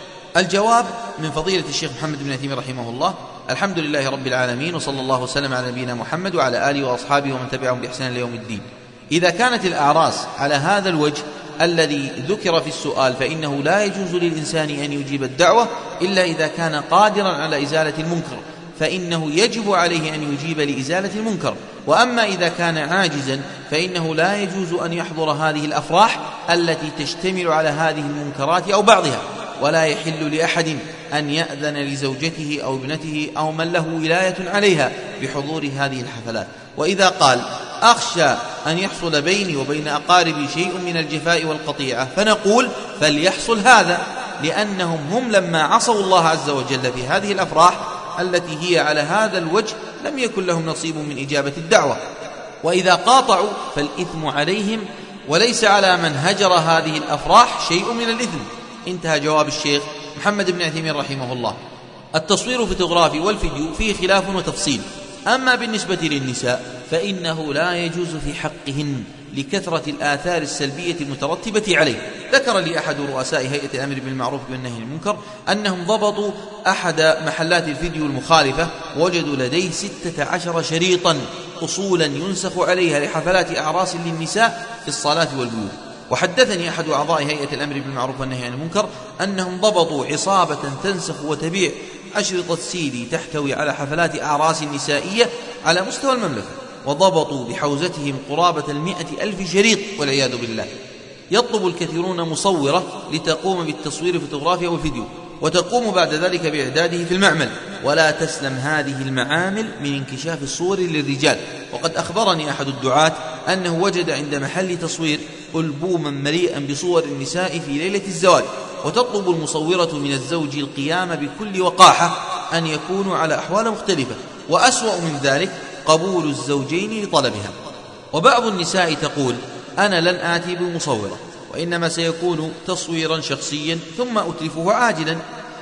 الجواب من فضيلة الشيخ محمد بن عثيمين رحمه الله: الحمد لله رب العالمين، وصلى الله وسلم على نبينا محمد وعلى آله وأصحابه ومن تبعهم بإحسان ليوم الدين. إذا كانت الأعراس على هذا الوجه الذي ذكر في السؤال فإنه لا يجوز للإنسان أن يجيب الدعوة إلا إذا كان قادرا على إزالة المنكر، فإنه يجب عليه أن يجيب لإزالة المنكر. وأما إذا كان عاجزا فإنه لا يجوز أن يحضر هذه الأفراح التي تشتمل على هذه المنكرات أو بعضها، ولا يحل لأحد أن يأذن لزوجته أو ابنته أو من له ولاية عليها بحضور هذه الحفلات. وإذا قال: أخشى أن يحصل بيني وبين أقاربي شيء من الجفاء والقطيعة، فنقول: فليحصل هذا، لأنهم هم لما عصوا الله عز وجل في هذه الأفراح التي هي على هذا الوجه لم يكن لهم نصيب من إجابة الدعوة. وإذا قاطعوا فالإثم عليهم، وليس على من هجر هذه الأفراح شيء من الإثم. انتهى جواب الشيخ محمد بن عثيمين رحمه الله. التصوير الفوتوغرافي والفيديو فيه خلاف وتفصيل. أما بالنسبة للنساء فإنه لا يجوز في حقهن لكثرة الآثار السلبية المترتبة عليه. ذكر لي أحد رؤساء هيئة الأمر بالمعروف والنهي عن المنكر أنهم ضبطوا أحد محلات الفيديو المخالفة، وجدوا لديه 16 شريطا أصولا ينسخ عليها لحفلات أعراس للنساء في الصلاة والبيوت. وحدثني أحد أعضاء هيئة الأمر بالمعروف والنهي عن المنكر أنهم ضبطوا عصابة تنسخ وتبيع أشرطة سيدي تحتوي على حفلات أعراس نسائية على مستوى المملكة، وضبطوا بحوزتهم قرابة 100,000 شريط والعياذ بالله. يطلب الكثيرون مصورة لتقوم بالتصوير الفوتوغرافي والفيديو، وتقوم بعد ذلك بإعداده في المعمل، ولا تسلم هذه المعامل من انكشاف الصور للرجال. وقد أخبرني أحد الدعاة أنه وجد عند محل تصوير ألبوما مليئا بصور النساء في ليلة الزواج، وتطلب المصورة من الزوج القيام بكل وقاحة أن يكونوا على أحوال مختلفة، وأسوأ من ذلك قبول الزوجين لطلبها. وبعض النساء تقول: أنا لن آتي بمصورة، وإنما سيكون تصويرا شخصيا ثم أتلفه عاجلا.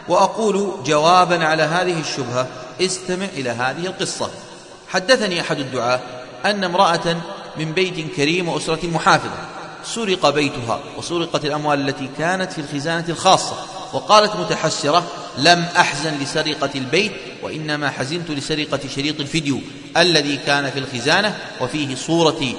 وأقول جوابا على هذه الشبهة: استمع إلى هذه القصة. حدثني أحد الدعاة أن امرأة من بيت كريم وأسرة محافظة سرق بيتها وسرقت الأموال التي كانت في الخزانة الخاصة، وقالت متحسرة: لم أحزن لسرقة البيت، وإنما حزنت لسرقة شريط الفيديو الذي كان في الخزانة وفيه صورتي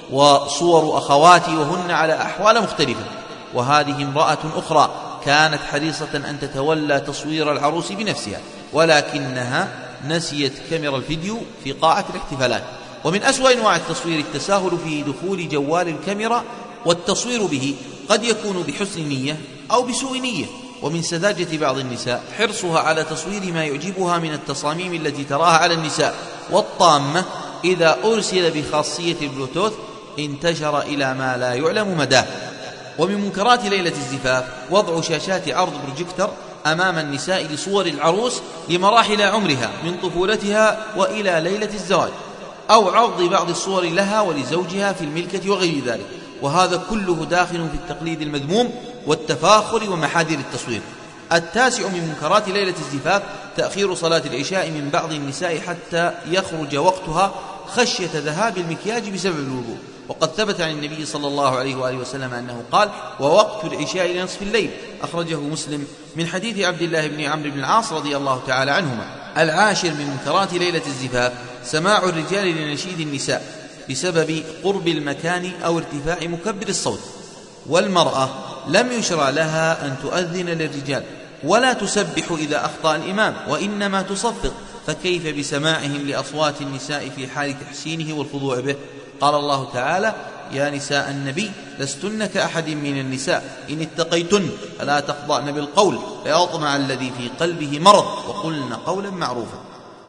وصور أخواتي وهن على أحوال مختلفة. وهذه امرأة أخرى كانت حريصة أن تتولى تصوير العروس بنفسها، ولكنها نسيت كاميرا الفيديو في قاعة الاحتفالات. ومن أسوأ أنواع التصوير التساهل في دخول جوال الكاميرا، والتصوير به قد يكون بحسن نية أو بسوء نية. ومن سذاجة بعض النساء حرصها على تصوير ما يعجبها من التصاميم التي تراها على النساء، والطامة إذا أرسل بخاصية البلوتوث انتشر إلى ما لا يعلم مداه. ومن منكرات ليلة الزفاف وضع شاشات عرض بروجيكتر أمام النساء لصور العروس لمراحل عمرها من طفولتها وإلى ليلة الزواج، أو عرض بعض الصور لها ولزوجها في الملكة وغير ذلك، وهذا كله داخل في التقليد المذموم والتفاخر ومحاذير التصوير. التاسع من منكرات ليلة الزفاف تأخير صلاة العشاء من بعض النساء حتى يخرج وقتها خشية ذهاب المكياج بسبب الوضوء، وقد ثبت عن النبي صلى الله عليه وآله وسلم أنه قال: ووقت العشاء لنصف الليل. أخرجه مسلم من حديث عبد الله بن عمرو بن العاص رضي الله تعالى عنهما. العاشر من منكرات ليلة الزفاف سماع الرجال لنشيد النساء بسبب قرب المكان أو ارتفاع مكبر الصوت. والمرأة لم يشرع لها أن تؤذن للرجال ولا تسبح إذا أخطأ الإمام، وإنما تصفق، فكيف بسماعهم لأصوات النساء في حال تحسينه والخضوع به؟ قال الله تعالى: يا نساء النبي لستن كأحد من النساء إن اتقيتن فلا تخضعن بالقول فيطمع الذي في قلبه مرض وقلن قولا معروفا.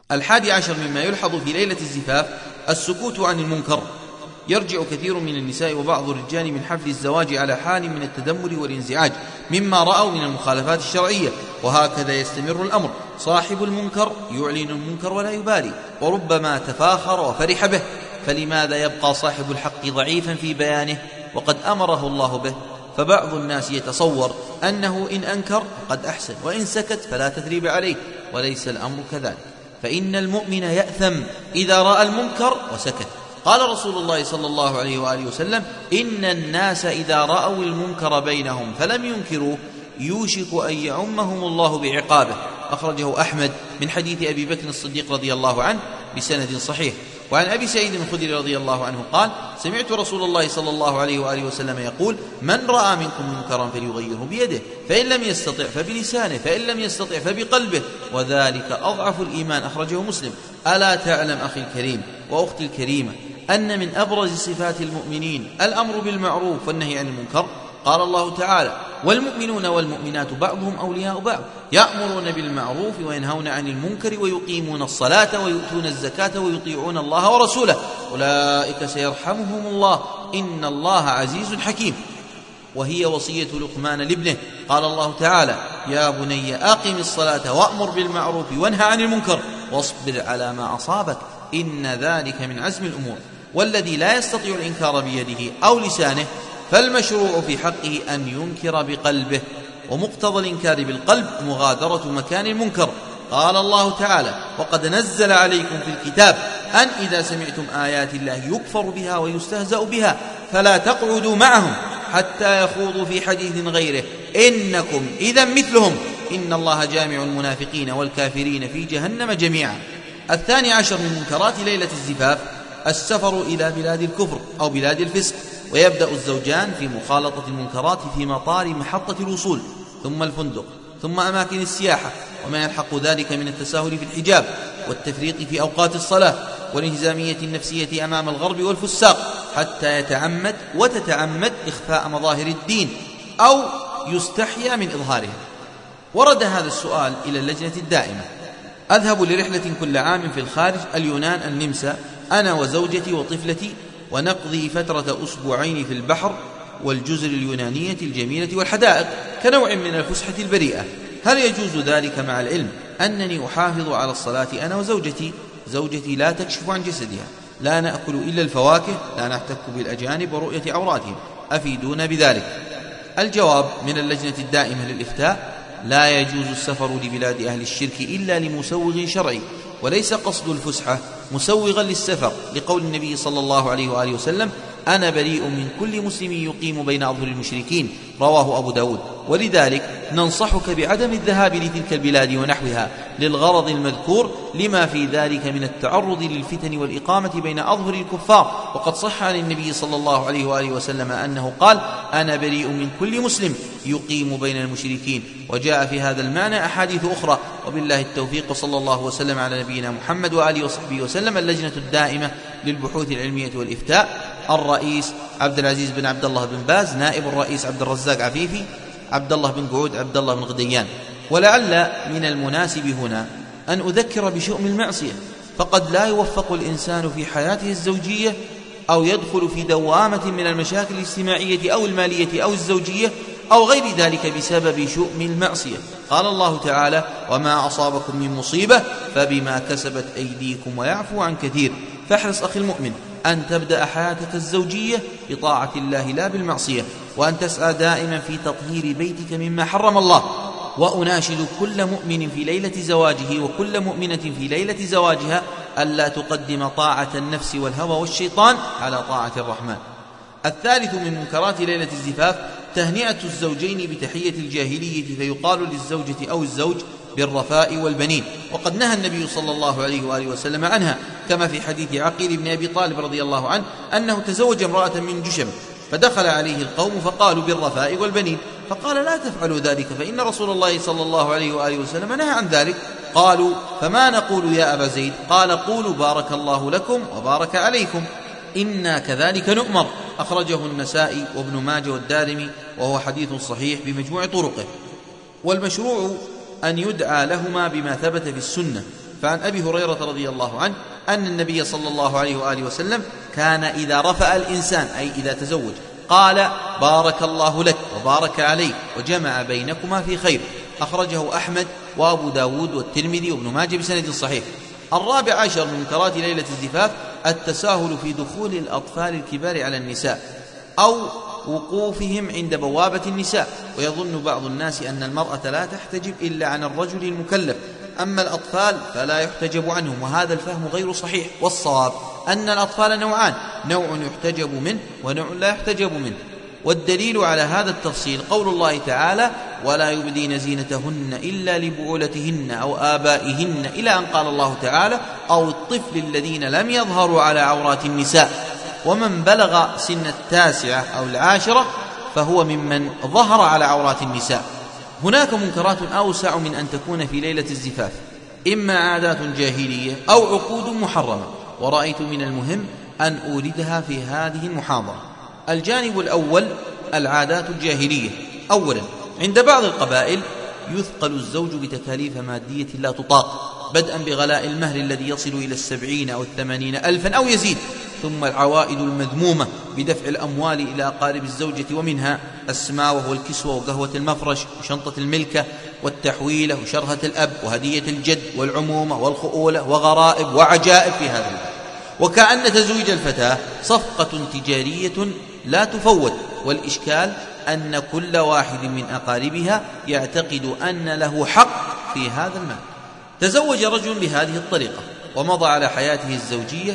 11 مما يلحظ في ليلة الزفاف السكوت عن المنكر. يرجع كثير من النساء وبعض الرجال من حفل الزواج على حال من التدمر والانزعاج مما رأوا من المخالفات الشرعية، وهكذا يستمر الأمر. صاحب المنكر يعلن المنكر ولا يبالي، وربما تفاخر وفرح به، فلماذا يبقى صاحب الحق ضعيفا في بيانه وقد أمره الله به؟ فبعض الناس يتصور أنه إن أنكر قد أحسن، وإن سكت فلا تثريب عليه، وليس الأمر كذلك، فإن المؤمن يأثم إذا رأى المنكر وسكت. قال رسول الله صلى الله عليه وآله وسلم: إن الناس إذا رأوا المنكر بينهم فلم ينكروا يوشك أن يعمهم الله بعقابه. أخرجه أحمد من حديث أبي بكر الصديق رضي الله عنه بسند صحيح. وعن أبي سعيد الخدري رضي الله عنه قال: سمعت رسول الله صلى الله عليه وآله وسلم يقول: من رأى منكم منكرا فليغيره بيده، فإن لم يستطع فبلسانه، فإن لم يستطع فبقلبه، وذلك أضعف الإيمان. أخرجه مسلم. ألا تعلم أخي الكريم وأختي الكريمة أن من أبرز صفات المؤمنين الأمر بالمعروف والنهي عن المنكر؟ قال الله تعالى: والمؤمنون والمؤمنات بعضهم أولياء بعض يأمرون بالمعروف وينهون عن المنكر ويقيمون الصلاة ويؤتون الزكاة ويطيعون الله ورسوله أولئك سيرحمهم الله إن الله عزيز حكيم. وهي وصية لقمان لابنه. قال الله تعالى: يا بني أقم الصلاة وأمر بالمعروف وانهى عن المنكر واصبر على ما أصابك إن ذلك من عزم الأمور. والذي لا يستطيع الإنكار بيده أو لسانه فالمشروع في حقه أن ينكر بقلبه، ومقتضى الإنكار بالقلب مغادرة مكان المنكر. قال الله تعالى: وقد نزل عليكم في الكتاب أن إذا سمعتم آيات الله يكفر بها ويستهزأ بها فلا تقعدوا معهم حتى يخوضوا في حديث غيره إنكم إذا مثلهم إن الله جامع المنافقين والكافرين في جهنم جميعا. 12 من منكرات ليلة الزفاف السفر إلى بلاد الكفر أو بلاد الفسق، ويبدأ الزوجان في مخالطة المنكرات في مطار محطة الوصول، ثم الفندق، ثم أماكن السياحة، وما يلحق ذلك من التساهل في الحجاب والتفريط في أوقات الصلاة والانهزامية النفسية أمام الغرب والفساق، حتى يتعمد وتتعمد إخفاء مظاهر الدين أو يستحيا من إظهارها. ورد هذا السؤال إلى اللجنة الدائمة. أذهب لرحلة كل عام في الخارج، اليونان، النمسا، أنا وزوجتي وطفلتي، ونقضي فترة أسبوعين في البحر والجزر اليونانية الجميلة والحدائق كنوع من الفسحة البريئة. هل يجوز ذلك مع العلم أنني أحافظ على الصلاة أنا وزوجتي؟ زوجتي لا تكشف عن جسدها، لا نأكل إلا الفواكه، لا نحتك بالأجانب ورؤية عوراتهم، أفيدونا بذلك. الجواب من اللجنة الدائمة للإفتاء: لا يجوز السفر لبلاد أهل الشرك إلا لمسوغ شرعي، وليس قصد الفسحة مسوغا للسفر، لقول النبي صلى الله عليه وآله وسلم: أنا بريء من كل مسلم يقيم بين أظهر المشركين، رواه أبو داود. ولذلك ننصحك بعدم الذهاب لتلك البلاد ونحوها للغرض المذكور، لما في ذلك من التعرض للفتن والإقامة بين أظهر الكفار. وقد صح عن النبي صلى الله عليه وآله وسلم أنه قال: أنا بريء من كل مسلم يقيم بين المشركين. وجاء في هذا المعنى أحاديث أخرى. وبالله التوفيق، وصلى الله وسلم على نبينا محمد وآله وصحبه وسلم. اللجنة الدائمة للبحوث العلمية والإفتاء: الرئيس عبد العزيز بن عبد الله بن باز، نائب الرئيس عبد الرزاق عفيفي، عبد الله بن قعود، عبد الله بن غديان. ولعل من المناسب هنا أن أذكر بشؤم المعصية، فقد لا يوفق الإنسان في حياته الزوجية أو يدخل في دوامة من المشاكل الاجتماعية أو المالية أو الزوجية أو غير ذلك بسبب شؤم المعصية. قال الله تعالى: وما أصابكم من مصيبة فبما كسبت أيديكم ويعفو عن كثير. فاحرص أخي المؤمن أن تبدأ حياتك الزوجية بطاعة الله لا بالمعصية، وأن تسعى دائما في تطهير بيتك مما حرم الله. وأناشد كل مؤمن في ليلة زواجه وكل مؤمنة في ليلة زواجها ألا تقدم طاعة النفس والهوى والشيطان على طاعة الرحمن. الثالث من منكرات ليلة الزفاف تهنئة الزوجين بتحية الجاهلية، فيقال للزوجة أو الزوج بالرفاء والبنين، وقد نهى النبي صلى الله عليه وآله وسلم عنها، كما في حديث عقيل بن أبي طالب رضي الله عنه أنه تزوج امرأة من جشم، فدخل عليه القوم فقالوا بالرفاء والبنين، فقال لا تفعلوا ذلك فإن رسول الله صلى الله عليه وآله وسلم نهى عن ذلك. قالوا فما نقول يا أبا زيد؟ قال قولوا بارك الله لكم وبارك عليكم، إنا كذلك نؤمر. أخرجه النسائي وابن ماجه والدارمي، وهو حديث صحيح بمجموع طرقه. والمشروع أن يدعى لهما بما ثبت في السنة، فعن أبي هريرة رضي الله عنه أن النبي صلى الله عليه وآله وسلم كان إذا رفأ الإنسان أي إذا تزوج قال بارك الله لك وبارك عليك وجمع بينكما في خير. أخرجه أحمد وأبو داود والترمذي وابن ماجه بسند صحيح. الرابع عشر من منكرات ليلة الزفاف التساهل في دخول الأطفال الكبار على النساء أو وقوفهم عند بوابة النساء، ويظن بعض الناس أن المرأة لا تحتجب إلا عن الرجل المكلف، أما الأطفال فلا يحتجب عنهم، وهذا الفهم غير صحيح. والصواب أن الأطفال نوعان، نوع يحتجب منه ونوع لا يحتجب منه. والدليل على هذا التفصيل قول الله تعالى ولا يبدين زينتهن إلا لبعولتهن أو آبائهن، إلى أن قال الله تعالى أو الطفل الذين لم يظهروا على عورات النساء. ومن بلغ سن 9 أو 10 فهو ممن ظهر على عورات النساء. هناك منكرات أوسع من أن تكون في ليلة الزفاف، إما عادات جاهلية أو عقود محرمة، ورأيت من المهم أن أوردها في هذه المحاضرة. الجانب الأول العادات الجاهلية. أولا، عند بعض القبائل يثقل الزوج بتكاليف مادية لا تطاق، بدءا بغلاء المهر الذي يصل إلى 70 أو 80 ألفا أو يزيد، ثم العوائد المذمومة بدفع الأموال إلى أقارب الزوجة، ومنها السماء وهو الكسوة وقهوة المفرش وشنطة الملكة والتحويلة وشرهة الأب وهدية الجد والعمومة والخؤولة وغرائب وعجائب في هذا الباب. وكأن تزويج الفتاة صفقة تجارية لا تفوت، والإشكال أن كل واحد من أقاربها يعتقد أن له حق في هذا المال. تزوج رجل بهذه الطريقة ومضى على حياته الزوجية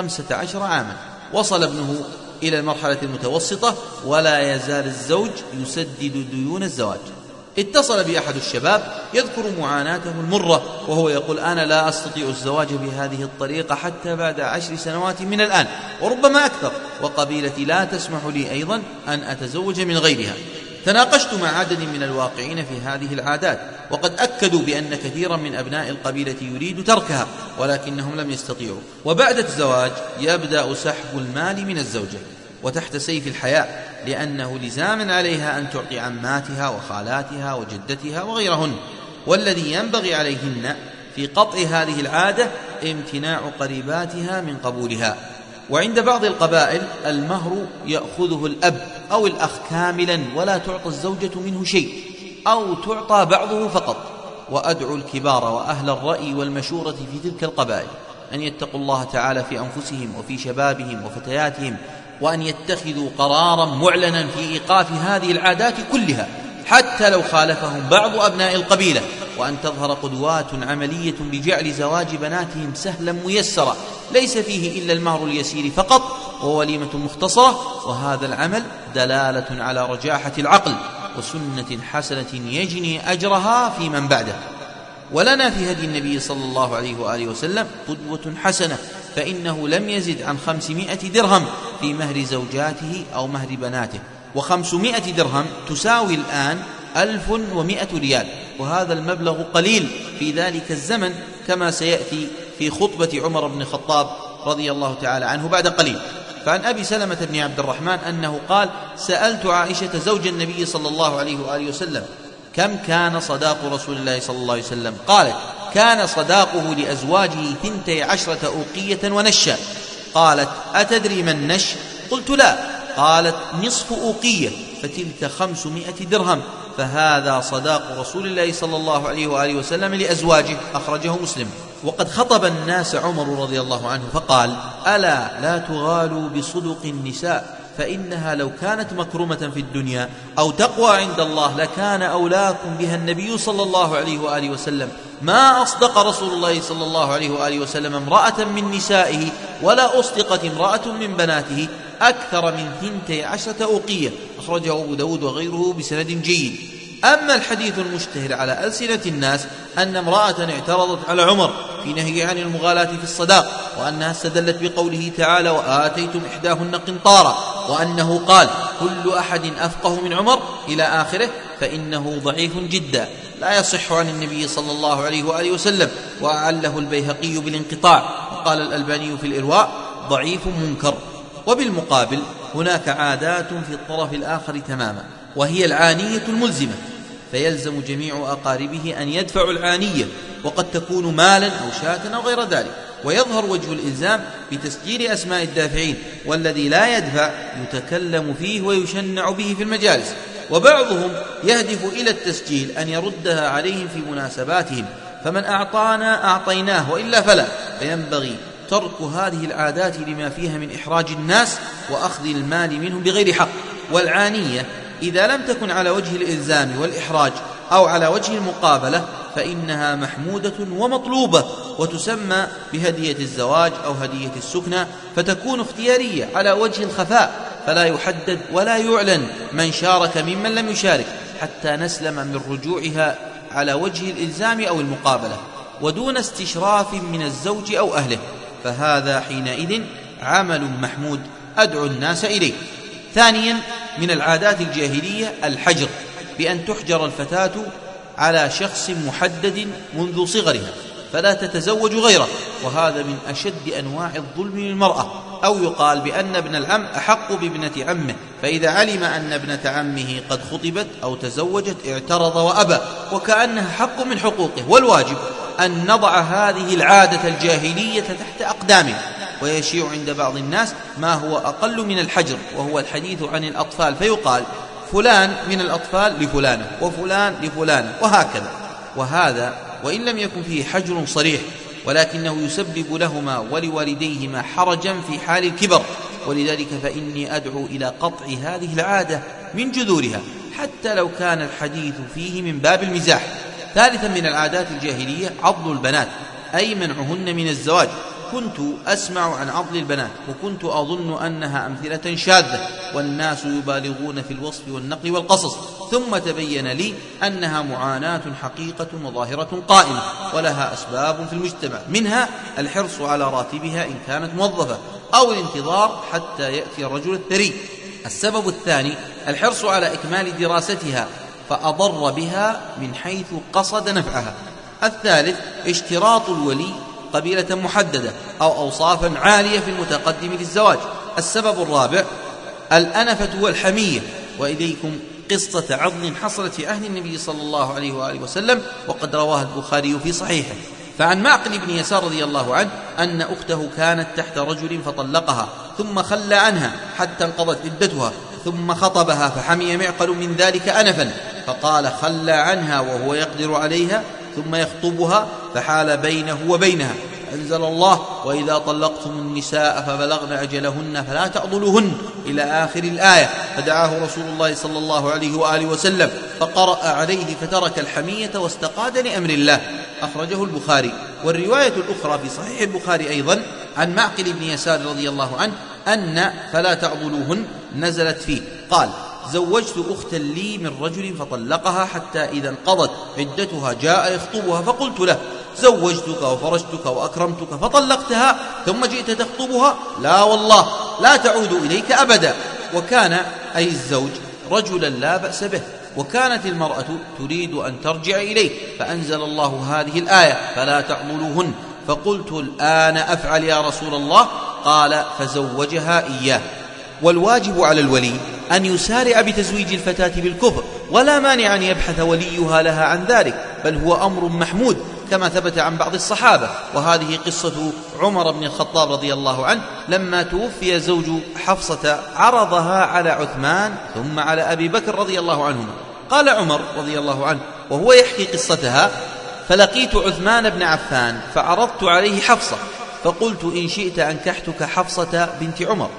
15 عاما، وصل ابنه إلى المرحلة المتوسطة ولا يزال الزوج يسدد ديون الزواج. اتصل بأحد الشباب يذكر معاناته المرة، وهو يقول أنا لا أستطيع الزواج بهذه الطريقة حتى بعد 10 سنوات من الآن وربما أكثر، وقبيلتي لا تسمح لي أيضا أن أتزوج من غيرها. تناقشت مع عدد من الواقعين في هذه العادات، وقد أكدوا بأن كثيرا من أبناء القبيلة يريد تركها ولكنهم لم يستطيعوا، وبعد الزواج يبدأ سحب المال من الزوجة وتحت سيف الحياء، لأنه لزاما عليها أن تعطي عماتها وخالاتها وجدتها وغيرهن، والذي ينبغي عليهن في قطع هذه العادة امتناع قريباتها من قبولها. وعند بعض القبائل المهر يأخذه الأب أو الأخ كاملا ولا تعطى الزوجة منه شيء، أو تعطى بعضه فقط. وأدعو الكبار وأهل الرأي والمشورة في تلك القبائل أن يتقوا الله تعالى في أنفسهم وفي شبابهم وفتياتهم، وأن يتخذوا قرارا معلنا في إيقاف هذه العادات كلها حتى لو خالفهم بعض أبناء القبيلة، وأن تظهر قدوات عملية بجعل زواج بناتهم سهلا ميسرا ليس فيه إلا المهر اليسير فقط ووليمة مختصرة، وهذا العمل دلالة على رجاحة العقل وسنة حسنة يجني أجرها في من بعده. ولنا في هدي النبي صلى الله عليه وآله وسلم قدوة حسنة، فإنه لم يزد عن 500 درهم في مهر زوجاته أو مهر بناته، و500 درهم تساوي الآن 1100 ريال، وهذا المبلغ قليل في ذلك الزمن كما سيأتي في خطبة عمر بن الخطاب رضي الله تعالى عنه بعد قليل. فعن أبي سلمة بن عبد الرحمن أنه قال سألت عائشة زوج النبي صلى الله عليه وآله وسلم كم كان صداق رسول الله صلى الله عليه وسلم؟ قالت كان صداقه لأزواجه 12 أوقية ونشا. قالت أتدري ما النش؟ قلت لا. قالت نصف أوقية، فتلك 500 درهم، فهذا صداق رسول الله صلى الله عليه وآله وسلم لأزواجه. أخرجه مسلم. وقد خطب الناس عمر رضي الله عنه فقال ألا لا تغالوا بصدق النساء فإنها لو كانت مكرمة في الدنيا أو تقوى عند الله لكان أولاكم بها النبي صلى الله عليه وآله وسلم. ما أصدق رسول الله صلى الله عليه وآله وسلم امرأة من نسائه ولا أصدقت امرأة من بناته أكثر من 12 أوقية، أخرجه أبو داود وغيره بسند جيد. أما الحديث المشتهر على ألسنة الناس أن امرأة اعترضت على عمر في نهي عن المغالاة في الصداق، وأنها استدلت بقوله تعالى وآتيتم إحداهن قنطارا، وأنه قال كل أحد أفقه من عمر إلى آخره، فإنه ضعيف جدا لا يصح عن النبي صلى الله عليه وآله وسلم، وأعله البيهقي بالانقطاع، وقال الألباني في الإرواء ضعيف منكر. وبالمقابل هناك عادات في الطرف الآخر تماما، وهي العانية الملزمة، فيلزم جميع أقاربه أن يدفعوا العانية، وقد تكون مالا أو شاة أو غير ذلك. ويظهر وجه الإلزام بتسجيل أسماء الدافعين، والذي لا يدفع يتكلم فيه ويشنع به في المجالس، وبعضهم يهدف إلى التسجيل أن يردها عليهم في مناسباتهم، فمن أعطانا أعطيناه وإلا فلا. فينبغي ترك هذه العادات لما فيها من إحراج الناس وأخذ المال منهم بغير حق. والعانية إذا لم تكن على وجه الإلزام والإحراج أو على وجه المقابلة فإنها محمودة ومطلوبة، وتسمى بهدية الزواج أو هدية السكنى، فتكون اختيارية على وجه الخفاء، فلا يحدد ولا يعلن من شارك ممن لم يشارك، حتى نسلم من رجوعها على وجه الإلزام أو المقابلة ودون استشراف من الزوج أو أهله، فهذا حينئذ عمل محمود أدعو الناس إليه. ثانيا من العادات الجاهلية الحجر، بأن تحجر الفتاة على شخص محدد منذ صغرها فلا تتزوج غيره، وهذا من أشد أنواع الظلم للمرأة. أو يقال بأن ابن العم أحق بابنة عمه، فإذا علم أن ابنة عمه قد خطبت أو تزوجت اعترض وأبى، وكأنها حق من حقوقه. والواجب أن نضع هذه العادة الجاهلية تحت أقدامنا. ويشيع عند بعض الناس ما هو أقل من الحجر، وهو الحديث عن الأطفال، فيقال فلان من الأطفال لفلانة وفلان لفلانة وهكذا، وهذا وإن لم يكن فيه حجر صريح ولكنه يسبب لهما ولوالديهما حرجا في حال الكبر. ولذلك فإني أدعو إلى قطع هذه العادة من جذورها حتى لو كان الحديث فيه من باب المزاح. ثالثا من العادات الجاهلية عضل البنات، أي منعهن من الزواج. كنت أسمع عن عضل البنات وكنت أظن أنها أمثلة شاذة، والناس يبالغون في الوصف والنقل والقصص، ثم تبين لي أنها معاناة حقيقة وظاهرة قائمة، ولها أسباب في المجتمع، منها الحرص على راتبها إن كانت موظفة، أو الانتظار حتى يأتي الرجل الثري. السبب الثاني الحرص على إكمال دراستها فأضر بها من حيث قصد نفعها. الثالث اشتراط الولي قبيلة محددة أو أوصافا عالية في المتقدم للزواج. السبب الرابع الأنفة والحمية. وإليكم قصة عضل حصلت في عهد النبي صلى الله عليه وآله وسلم، وقد رواها البخاري في صحيحه. فعن معقل بن يسار رضي الله عنه أن أخته كانت تحت رجل فطلقها ثم خلى عنها حتى انقضت عدتها، ثم خطبها فحمي معقل من ذلك أنفا، فقال خلى عنها وهو يقدر عليها ثم يخطبها، فحال بينه وبينها. أنزل الله وإذا طلقتم النساء فبلغن أجلهن فلا تعضلوهن إلى آخر الآية. فدعاه رسول الله صلى الله عليه وآله وسلم فقرأ عليه فترك الحمية واستقاد لأمر الله، أخرجه البخاري. والرواية الأخرى في صحيح البخاري أيضا عن معقل بن يسار رضي الله عنه أن فلا تعضلوهن نزلت فيه، قال زوجت أختا لي من رجل فطلقها حتى إذا انقضت عدتها جاء يخطبها، فقلت له زوجتك وفرجتك وأكرمتك فطلقتها ثم جئت تخطبها؟ لا والله لا تعود إليك أبدا. وكان أي الزوج رجلا لا بأس به، وكانت المرأة تريد أن ترجع إليه، فأنزل الله هذه الآية فلا تعضلوهن. فقلت الآن أفعل يا رسول الله؟ قال فزوجها إياه. والواجب على الولي أن يسارع بتزويج الفتاة بالكفر، ولا مانع أن يبحث وليها لها عن ذلك، بل هو أمر محمود كما ثبت عن بعض الصحابة. وهذه قصة عمر بن الخطاب رضي الله عنه لما توفي زوج حفصة عرضها على عثمان ثم على أبي بكر رضي الله عنهما. قال عمر رضي الله عنه وهو يحكي قصتها فلقيت عثمان بن عفان فعرضت عليه حفصة، فقلت إن شئت أنكحتك حفصة بنت عمر،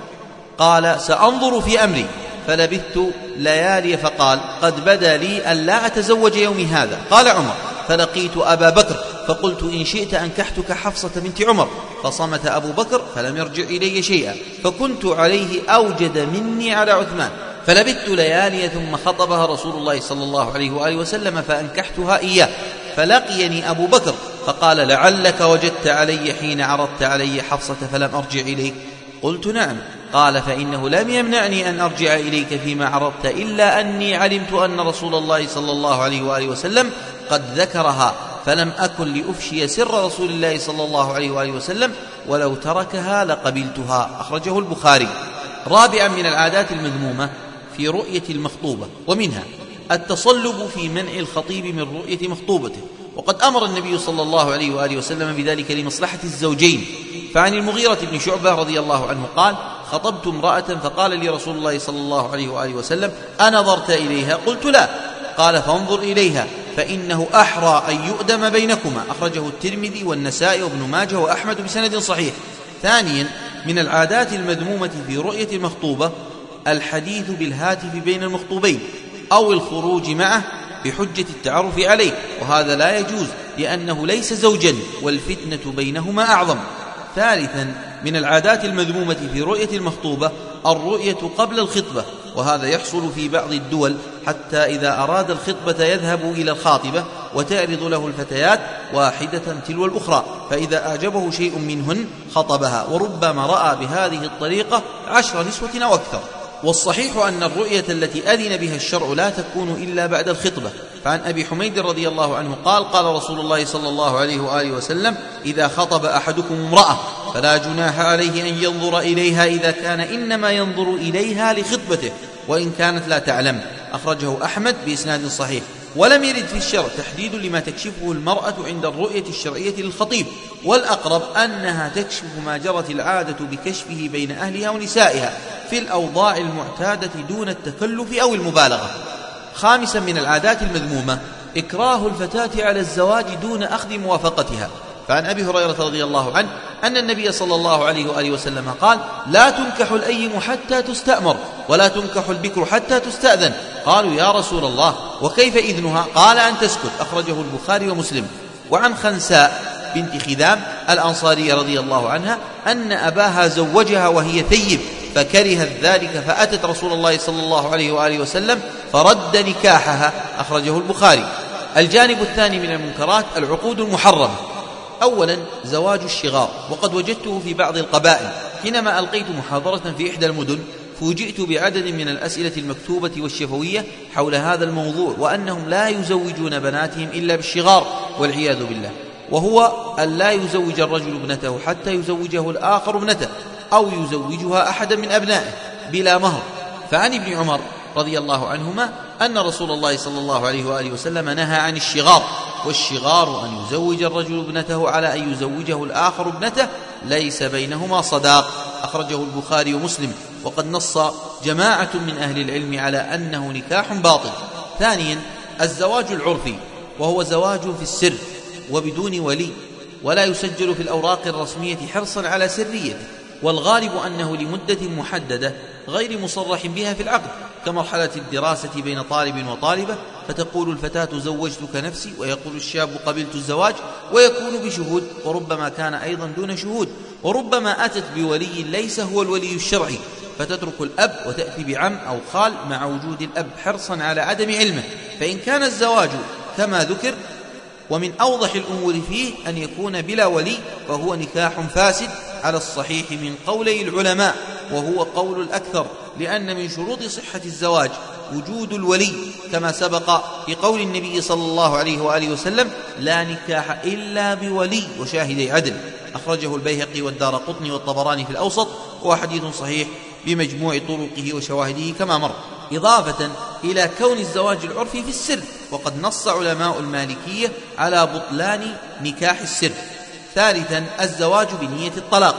قال سأنظر في أمري، فلبثت ليالي فقال قد بدا لي أن لا أتزوج يومي هذا. قال عمر فلقيت أبا بكر فقلت إن شئت أنكحتك حفصة بنت عمر، فصمت أبو بكر فلم يرجع إلي شيئا، فكنت عليه أوجد مني على عثمان، فلبثت ليالي ثم خطبها رسول الله صلى الله عليه وآله وسلم فأنكحتها إياه، فلقيني أبو بكر فقال لعلك وجدت علي حين عرضت علي حفصة فلم أرجع إليك؟ قلت نعم. قال فإنه لم يمنعني أن أرجع إليك فيما عرضت إلا أني علمت أن رسول الله صلى الله عليه وآله وسلم قد ذكرها، فلم أكن لأفشي سر رسول الله صلى الله عليه وآله وسلم، ولو تركها لقبلتها. أخرجه البخاري. رابعا من العادات المذمومة في رؤية المخطوبة، ومنها التصلب في منع الخطيب من رؤية مخطوبته، وقد أمر النبي صلى الله عليه وآله وسلم بذلك لمصلحة الزوجين. فعن المغيرة بن شعبة رضي الله عنه قال خطبت امرأة فقال لي رسول الله صلى الله عليه وآله وسلم أنظرت إليها؟ قلت لا. قال فانظر إليها فإنه أحرى أن يؤدم بينكما. أخرجه الترمذي والنسائي وابن ماجه وأحمد بسند صحيح. ثانيا من العادات المذمومة في رؤية المخطوبة الحديث بالهاتف بين المخطوبين أو الخروج معه بحجة التعرف عليه، وهذا لا يجوز لأنه ليس زوجا والفتنة بينهما أعظم. ثالثا من العادات المذمومة في رؤية المخطوبة الرؤية قبل الخطبة، وهذا يحصل في بعض الدول حتى إذا أراد الخطبة يذهب إلى الخاطبة وتعرض له الفتيات واحدة تلو الأخرى، فإذا أعجبه شيء منهن خطبها، وربما رأى بهذه الطريقة 10 نسوة أو أكثر. والصحيح أن الرؤية التي أذن بها الشرع لا تكون إلا بعد الخطبة. فعن أبي حميد رضي الله عنه قال قال رسول الله صلى الله عليه وآله وسلم إذا خطب أحدكم امرأة فلا جناح عليه أن ينظر إليها إذا كان إنما ينظر إليها لخطبته وإن كانت لا تعلم. أخرجه أحمد بإسناد صحيح. ولم يرد في الشرع تحديد لما تكشفه المرأة عند الرؤية الشرعية للخطيب، والأقرب أنها تكشف ما جرت العادة بكشفه بين أهلها ونسائها في الأوضاع المعتادة دون التكلف أو المبالغة. خامسا من العادات المذمومة إكراه الفتاة على الزواج دون أخذ موافقتها. فعن أبي هريرة رضي الله عنه أن النبي صلى الله عليه وآله وسلم قال لا تنكح الأيم حتى تستأمر ولا تنكح البكر حتى تستأذن. قالوا يا رسول الله وكيف إذنها؟ قال أن تسكت. أخرجه البخاري ومسلم. وعن خنساء بنت خذام الأنصارية رضي الله عنها أن أباها زوجها وهي ثيب فكرهت ذلك فأتت رسول الله صلى الله عليه وآله وسلم فرد نكاحها. أخرجه البخاري. الجانب الثاني من المنكرات العقود المحرمة. أولا زواج الشغار، وقد وجدته في بعض القبائل. حينما ألقيت محاضرة في إحدى المدن فوجئت بعدد من الأسئلة المكتوبة والشفوية حول هذا الموضوع، وأنهم لا يزوجون بناتهم إلا بالشغار والعياذ بالله، وهو أن لا يزوج الرجل ابنته حتى يزوجه الآخر ابنته أو يزوجها أحدا من أبنائه بلا مهر. فعن ابن عمر رضي الله عنهما أن رسول الله صلى الله عليه وآله وسلم نهى عن الشغار، والشغار أن يزوج الرجل ابنته على أن يزوجه الآخر ابنته ليس بينهما صداق. أخرجه البخاري ومسلم. وقد نص جماعة من أهل العلم على أنه نكاح باطل. ثانيا الزواج العرفي، وهو زواج في السر وبدون ولي، ولا يسجل في الأوراق الرسمية حرصا على سريته، والغالب أنه لمدة محددة غير مصرح بها في العقد، كمرحلة الدراسة بين طالب وطالبة، فتقول الفتاة زوجتك نفسي ويقول الشاب قبلت الزواج، ويكون بشهود، وربما كان أيضا دون شهود، وربما أتت بولي ليس هو الولي الشرعي، فتترك الأب وتأتي بعم أو خال مع وجود الأب حرصا على عدم علمه. فإن كان الزواج كما ذكر ومن أوضح الأمور فيه أن يكون بلا ولي فهو نكاح فاسد على الصحيح من قولي العلماء، وهو قول الأكثر، لأن من شروط صحة الزواج وجود الولي، كما سبق في قول النبي صلى الله عليه وآله وسلم لا نكاح إلا بولي وشاهدي عدل. أخرجه البيهقي والدارقطني والطبراني في الأوسط، وهو حديث صحيح بمجموع طرقه وشواهده كما مر. إضافة إلى كون الزواج العرفي في السر، وقد نص علماء المالكية على بطلان نكاح السر. ثالثا الزواج بنية الطلاق،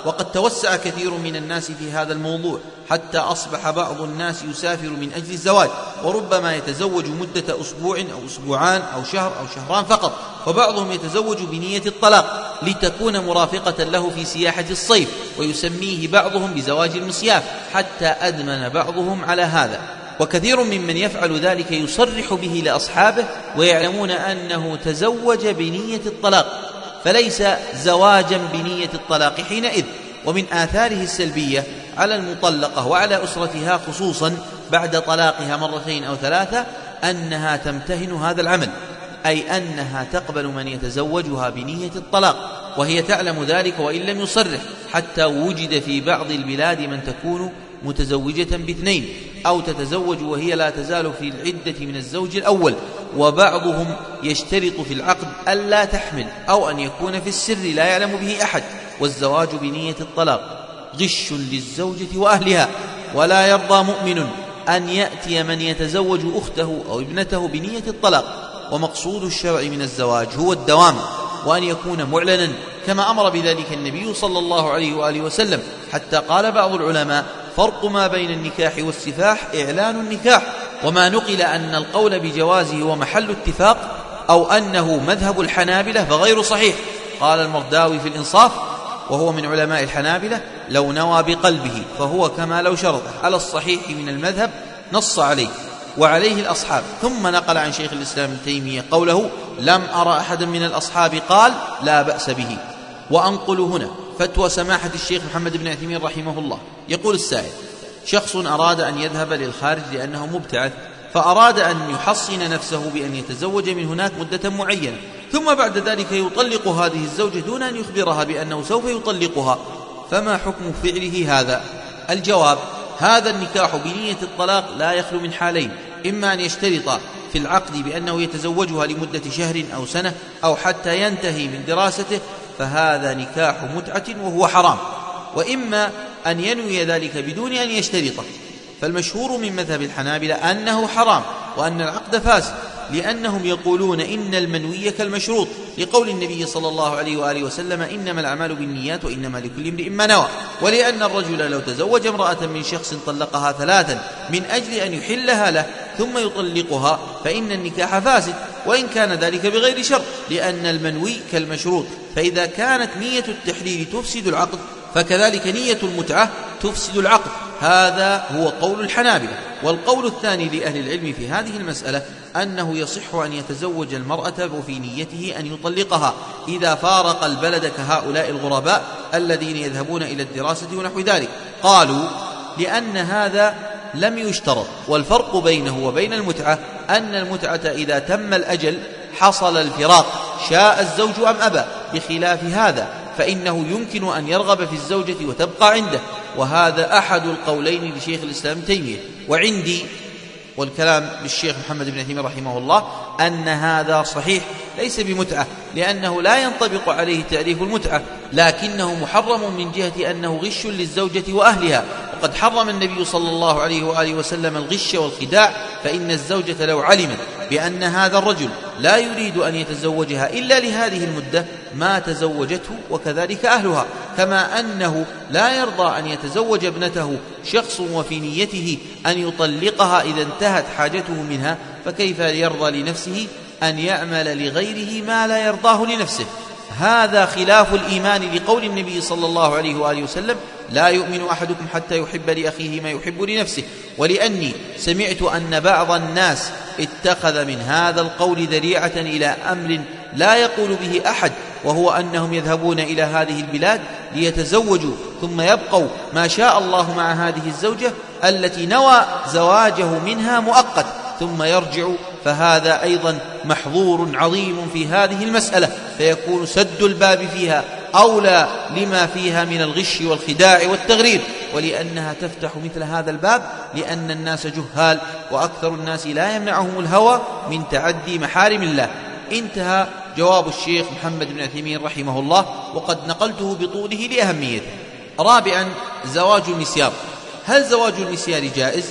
وقد توسع كثير من الناس في هذا الموضوع حتى أصبح بعض الناس يسافر من أجل الزواج، وربما يتزوج مدة أسبوع أو أسبوعان أو شهر أو شهران فقط، وبعضهم يتزوج بنية الطلاق لتكون مرافقة له في سياحة الصيف، ويسميه بعضهم بزواج المصياف، حتى أدمن بعضهم على هذا. وكثير ممن يفعل ذلك يصرح به لأصحابه ويعلمون أنه تزوج بنية الطلاق، فليس زواجا بنية الطلاق حينئذ. ومن آثاره السلبية على المطلقة وعلى أسرتها خصوصا بعد طلاقها مرتين أو ثلاثة أنها تمتهن هذا العمل، أي أنها تقبل من يتزوجها بنية الطلاق وهي تعلم ذلك وإن لم يصرح، حتى وجد في بعض البلاد من تكون متزوجة باثنين أو تتزوج وهي لا تزال في العدة من الزوج الأول، وبعضهم يشترط في العقد ألا تحمل أو أن يكون في السر لا يعلم به أحد. والزواج بنية الطلاق غش للزوجة وأهلها، ولا يرضى مؤمن أن يأتي من يتزوج أخته أو ابنته بنية الطلاق. ومقصود الشرع من الزواج هو الدوام، وأن يكون معلنا كما أمر بذلك النبي صلى الله عليه وآله وسلم، حتى قال بعض العلماء: فرق ما بين النكاح والسفاح إعلان النكاح. وما نقل أن القول بجوازه ومحل اتفاق أو أنه مذهب الحنابلة فغير صحيح. قال المرداوي في الإنصاف وهو من علماء الحنابلة: لو نوى بقلبه فهو كما لو شرطه، على الصحيح من المذهب نص عليه وعليه الأصحاب. ثم نقل عن شيخ الإسلام ابن تيمية قوله: لم أرى أحدا من الأصحاب قال لا بأس به. وأنقل هنا فتوى سماحة الشيخ محمد بن عثيمين رحمه الله. يقول السائل: شخص أراد أن يذهب للخارج لأنه مبتعث، فأراد أن يحصن نفسه بأن يتزوج من هناك مدة معينة، ثم بعد ذلك يطلق هذه الزوجة دون أن يخبرها بأنه سوف يطلقها، فما حكم فعله هذا؟ الجواب: هذا النكاح بنية الطلاق لا يخلو من حالين: إما أن يشترط في العقد بأنه يتزوجها لمدة شهر أو سنة أو حتى ينتهي من دراسته، فهذا نكاح متعة وهو حرام، وإما أن ينوي ذلك بدون أن يشترطه. فالمشهور من مذهب الحنابلة أنه حرام وأن العقد فاسد، لأنهم يقولون إن المنوي كالمشروط، لقول النبي صلى الله عليه وآله وسلم: إنما الأعمال بالنيات وإنما لكل امرئ ما نوى. ولأن الرجل لو تزوج امرأة من شخص طلقها ثلاثا من أجل أن يحلها له ثم يطلقها فإن النكاح فاسد، وإن كان ذلك بغير شرط، لأن المنوي كالمشروط. فإذا كانت نية التحليل تفسد العقد فكذلك نية المتعة تفسد العقد. هذا هو قول الحنابلة. والقول الثاني لأهل العلم في هذه المسألة أنه يصح أن يتزوج المرأة وفي نيته أن يطلقها إذا فارق البلد كهؤلاء الغرباء الذين يذهبون إلى الدراسة ونحو ذلك. قالوا: لأن هذا لم يشترط، والفرق بينه وبين المتعة أن المتعة إذا تم الأجل حصل الفراق شاء الزوج أم أبى، بخلاف هذا فإنه يمكن أن يرغب في الزوجة وتبقى عنده. وهذا أحد القولين لشيخ الإسلام ابن تيمية. وعندي والكلام للشيخ محمد بن عثيمين رحمه الله أن هذا صحيح ليس بمتعة، لأنه لا ينطبق عليه تعريف المتعة، لكنه محرم من جهة أنه غش للزوجة وأهلها. وقد حرم النبي صلى الله عليه وآله وسلم الغش والخداع، فإن الزوجة لو علمت بأن هذا الرجل لا يريد أن يتزوجها إلا لهذه المدة ما تزوجته، وكذلك أهلها. كما أنه لا يرضى أن يتزوج ابنته شخص وفي نيته أن يطلقها إذا انتهت حاجته منها، فكيف يرضى لنفسه أن يعمل لغيره ما لا يرضاه لنفسه؟ هذا خلاف الإيمان لقول النبي صلى الله عليه وآله وسلم: لا يؤمن أحدكم حتى يحب لأخيه ما يحب لنفسه. ولأني سمعت أن بعض الناس اتخذ من هذا القول ذريعة إلى أمر لا يقول به أحد، وهو أنهم يذهبون إلى هذه البلاد ليتزوجوا ثم يبقوا ما شاء الله مع هذه الزوجة التي نوى زواجه منها مؤقت ثم يرجعوا. فهذا أيضا محظور عظيم في هذه المسألة، فيكون سد الباب فيها أولى لما فيها من الغش والخداع والتغرير، ولأنها تفتح مثل هذا الباب لأن الناس جهال، وأكثر الناس لا يمنعهم الهوى من تعدي محارم الله. انتهى جواب الشيخ محمد بن عثيمين رحمه الله، وقد نقلته بطوله لأهميته. رابعا: زواج المسيار. هل زواج المسيار جائز؟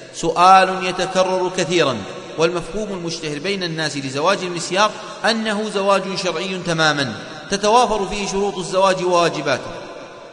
سؤال يتكرر كثيرا، والمفهوم المشتهر بين الناس لزواج المسيار أنه زواج شرعي تماما تتوافر فيه شروط الزواج وواجباته.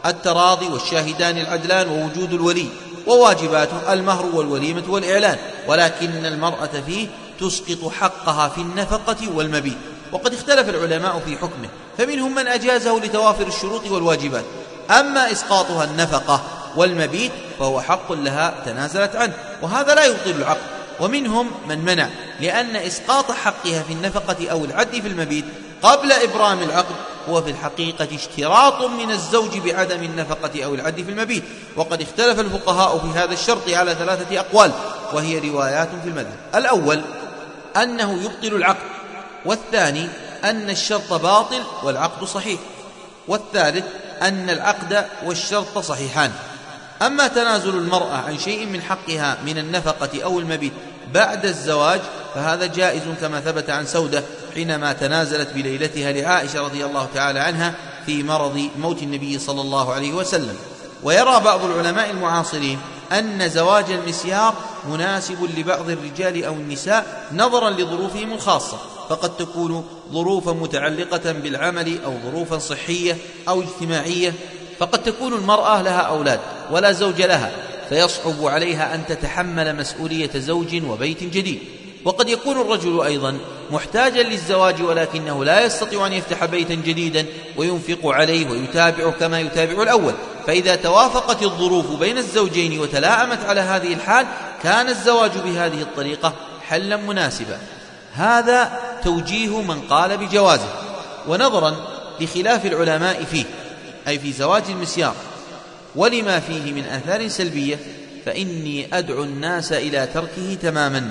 التراضي والشاهدان العدلان ووجود الولي، وواجباته المهر والوليمة والإعلان، ولكن المرأة فيه تسقط حقها في النفقة والمبيت. وقد اختلف العلماء في حكمه، فمنهم من أجازه لتوافر الشروط والواجبات، أما إسقاطها النفقة والمبيت فهو حق لها تنازلت عنه، وهذا لا يبطل العقد. ومنهم من منع، لأن إسقاط حقها في النفقة أو العد في المبيت قبل إبرام العقد هو في الحقيقة اشتراط من الزوج بعدم النفقة أو العد في المبيت. وقد اختلف الفقهاء في هذا الشرط على 3 أقوال، وهي روايات في المذهب. الأول أنه يبطل العقد، والثاني أن الشرط باطل والعقد صحيح، والثالث أن العقد والشرط صحيحان. أما تنازل المرأة عن شيء من حقها من النفقة أو المبيت بعد الزواج فهذا جائز، كما ثبت عن سودة حينما تنازلت بليلتها لعائشة رضي الله تعالى عنها في مرض موت النبي صلى الله عليه وسلم. ويرى بعض العلماء المعاصرين أن زواج المسيار مناسب لبعض الرجال أو النساء نظرا لظروفهم الخاصة، فقد تكون ظروفا متعلقة بالعمل أو ظروفا صحية أو اجتماعية، فقد تكون المرأة لها أولاد ولا زوج لها، فيصعب عليها أن تتحمل مسؤولية زوج وبيت جديد. وقد يكون الرجل أيضا محتاجا للزواج ولكنه لا يستطيع أن يفتح بيتا جديدا وينفق عليه ويتابع كما يتابع الأول، فإذا توافقت الظروف بين الزوجين وتلاءمت على هذه الحال كان الزواج بهذه الطريقة حلا مناسبا. هذا توجيه من قال بجوازه. ونظرا لخلاف العلماء فيه، أي في زواج المسيار، ولما فيه من آثار سلبية، فإني أدعو الناس إلى تركه تماما.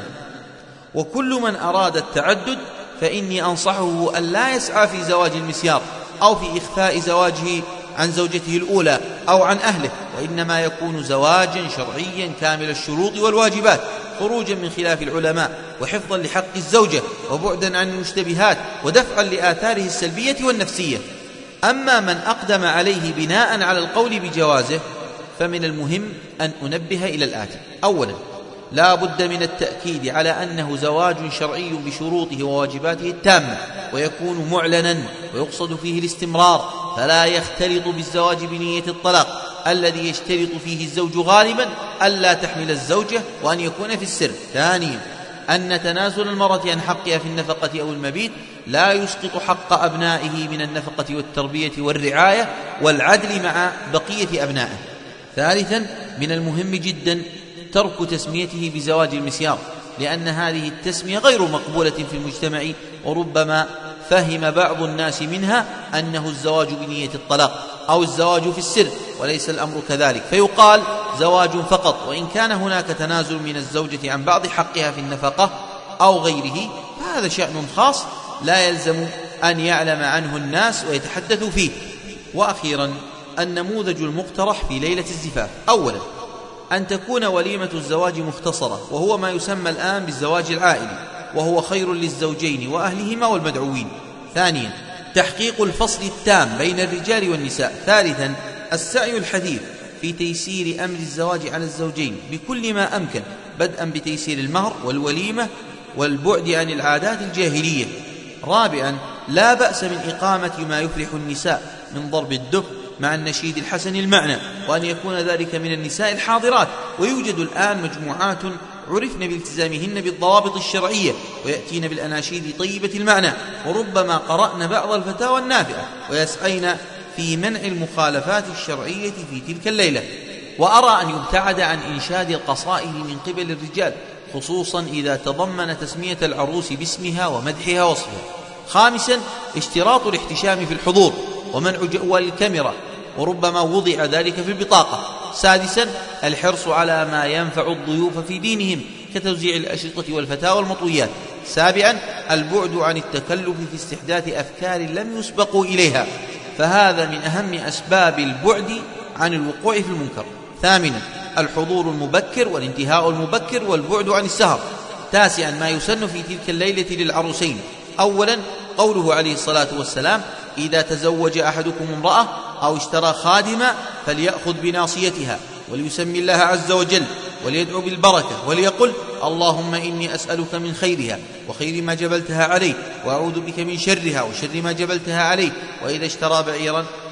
وكل من أراد التعدد فإني أنصحه أن لا يسعى في زواج المسيار أو في إخفاء زواجه عن زوجته الأولى أو عن أهله، وإنما يكون زواجا شرعيا كامل الشروط والواجبات، خروجا من خلاف العلماء وحفظا لحق الزوجة وبعدا عن المشتبهات ودفعا لآثاره السلبية والنفسية. أما من أقدم عليه بناء على القول بجوازه فمن المهم أن أنبه إلى الآتي: أولا، لا بد من التأكيد على أنه زواج شرعي بشروطه وواجباته التامة، ويكون معلنا ويقصد فيه الاستمرار، فلا يختلط بالزواج بنية الطلاق الذي يشترط فيه الزوج غالبا ألا تحمل الزوجة وأن يكون في السر. ثانيا، أن تنازل المرأة عن حقها في النفقة أو المبيت لا يسقط حق أبنائه من النفقة والتربية والرعاية والعدل مع بقية أبنائه. ثالثا، من المهم جدا ترك تسميته بزواج المسيار، لأن هذه التسمية غير مقبولة في المجتمع، وربما فهم بعض الناس منها أنه الزواج بنية الطلاق أو الزواج في السر، وليس الأمر كذلك، فيقال زواج فقط، وإن كان هناك تنازل من الزوجة عن بعض حقها في النفقة أو غيره فهذا شأن خاص لا يلزم أن يعلم عنه الناس ويتحدثوا فيه. وأخيرا، النموذج المقترح في ليلة الزفاف: أولا، أن تكون وليمة الزواج مختصرة، وهو ما يسمى الآن بالزواج العائلي، وهو خير للزوجين وأهلهما والمدعوين. ثانيا، تحقيق الفصل التام بين الرجال والنساء. ثالثا، السعي الحثيث في تيسير أمر الزواج على الزوجين بكل ما أمكن، بدءا بتيسير المهر والوليمة والبعد عن العادات الجاهلية. رابعا، لا بأس من إقامة ما يفرح النساء من ضرب الدف مع النشيد الحسن المعنى، وأن يكون ذلك من النساء الحاضرات، ويوجد الآن مجموعات عرفن بالتزامهن بالضوابط الشرعية ويأتين بالأناشيد طيبة المعنى، وربما قرأن بعض الفتاوى النافعة ويسعين في منع المخالفات الشرعية في تلك الليلة. وأرى أن يبتعد عن إنشاد القصائد من قبل الرجال، خصوصا إذا تضمن تسمية العروس باسمها ومدحها وصفها. خامسا، اشتراط الاحتشام في الحضور ومنع جوال الكاميرا، وربما وضع ذلك في البطاقة. سادسا، الحرص على ما ينفع الضيوف في دينهم كتوزيع الأشرطة والفتاوى والمطويات. سابعا، البعد عن التكلف في استحداث أفكار لم يسبقوا إليها، فهذا من أهم أسباب البعد عن الوقوع في المنكر. ثامنا، الحضور المبكر والانتهاء المبكر والبعد عن السهر. تاسعا، ما يسن في تلك الليلة للعروسين: أولا، قوله عليه الصلاة والسلام: إذا تزوج أحدكم امرأة أو اشترى خادمة فليأخذ بناصيتها وليسمي الله عز وجل وليدعو بالبركة وليقل: اللهم إني أسألك من خيرها وخير ما جبلتها عليه، وأعوذ بك من شرها وشر ما جبلتها عليه. وإذا اشترى بعيرا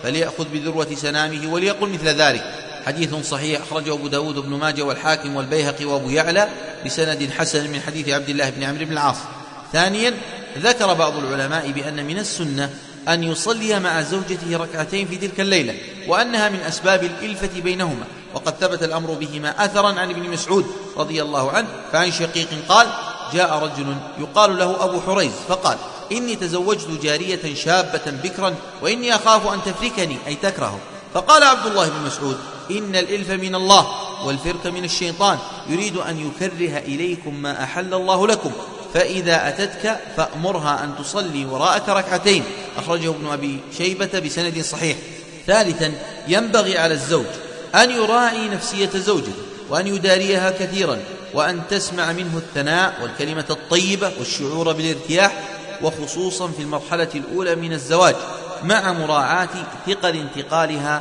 فليأخذ بذروة سنامه وليقل مثل ذلك. حديث صحيح أخرجه أبو داود وابن ماجه والحاكم والبيهقي وأبو يعلى بسند حسن من حديث عبد الله بن عمرو بن العاص. ثانيا، ذكر بعض العلماء بأن من السنة أن يصلي مع زوجته ركعتين في تلك الليلة، وأنها من أسباب الإلفة بينهما، وقد ثبت الأمر بهما أثرا عن ابن مسعود رضي الله عنه. فعن شقيق قال: جاء رجل يقال له أبو حريز فقال: إني تزوجت جارية شابة بكرا وإني أخاف أن تفركني، أي تكرهه. فقال عبد الله بن مسعود: إن الإلف من الله والفرق من الشيطان، يريد أن يكره إليكم ما أحل الله لكم، فإذا أتتك فأمرها أن تصلي وراءك ركعتين. أخرجه ابن أبي شيبة بسند صحيح. ثالثا، ينبغي على الزوج أن يراعي نفسية زوجته، وأن يداريها كثيرا، وأن تسمع منه الثناء والكلمة الطيبة والشعور بالارتياح، وخصوصا في المرحلة الأولى من الزواج، مع مراعاة ثقل انتقالها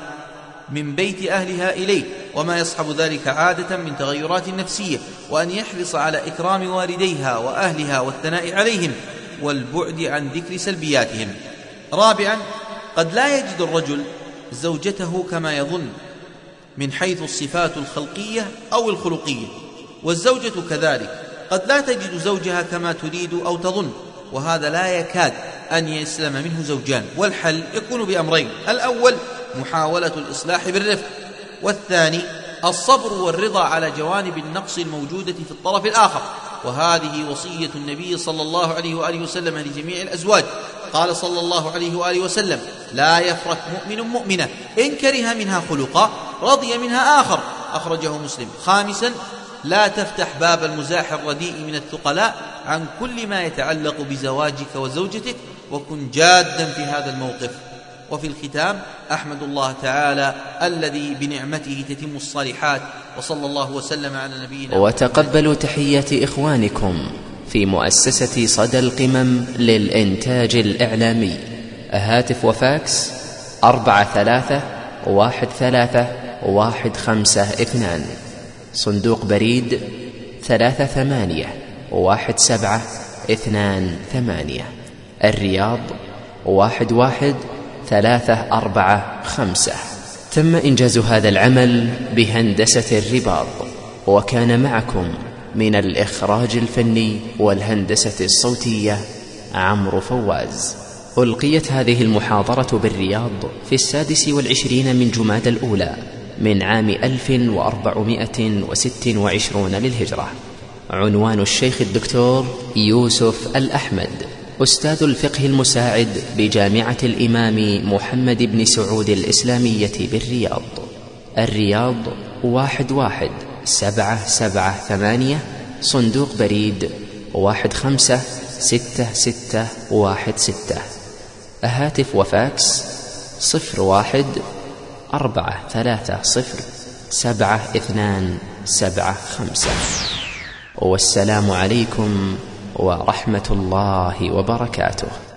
من بيت أهلها إليه وما يصحب ذلك عادة من تغيرات نفسية، وأن يحرص على إكرام والديها وأهلها والثناء عليهم والبعد عن ذكر سلبياتهم. رابعا، قد لا يجد الرجل زوجته كما يظن من حيث الصفات الخلقية أو الخلقية، والزوجة كذلك قد لا تجد زوجها كما تريد أو تظن، وهذا لا يكاد أن يسلم منه زوجان. والحل يكون بأمرين: الأول محاولة الإصلاح بالرفق، والثاني الصبر والرضا على جوانب النقص الموجودة في الطرف الآخر. وهذه وصية النبي صلى الله عليه وآله وسلم لجميع الأزواج. قال صلى الله عليه وآله وسلم: لا يفرق مؤمن مؤمنة إن كره منها خلقا رضي منها آخر. أخرجه مسلم. خامسا، لا تفتح باب المزاح الرديء من الثقلاء عن كل ما يتعلق بزواجك وزوجتك، وكن جادا في هذا الموقف. وفي الختام، أحمد الله تعالى الذي بنعمته تتم الصالحات، وصلى الله وسلم على نبينا. وتقبلوا تحيات إخوانكم في مؤسسة صدى القمم للإنتاج الإعلامي. هاتف وفاكس 43131552. صندوق بريد 381728. الرياض 11345. تم إنجاز هذا العمل بهندسة الرباط، وكان معكم من الإخراج الفني والهندسة الصوتية عمرو فواز. ألقيت هذه المحاضرة بالرياض في 26 من جمادى الأولى من عام 1426 للهجرة. عنوان الشيخ الدكتور يوسف الأحمد، أستاذ الفقه المساعد بجامعة الإمام محمد بن سعود الإسلامية بالرياض. الرياض 11778. صندوق بريد 1566616. هاتف وفاكس 0143072275. والسلام عليكم ورحمة الله وبركاته.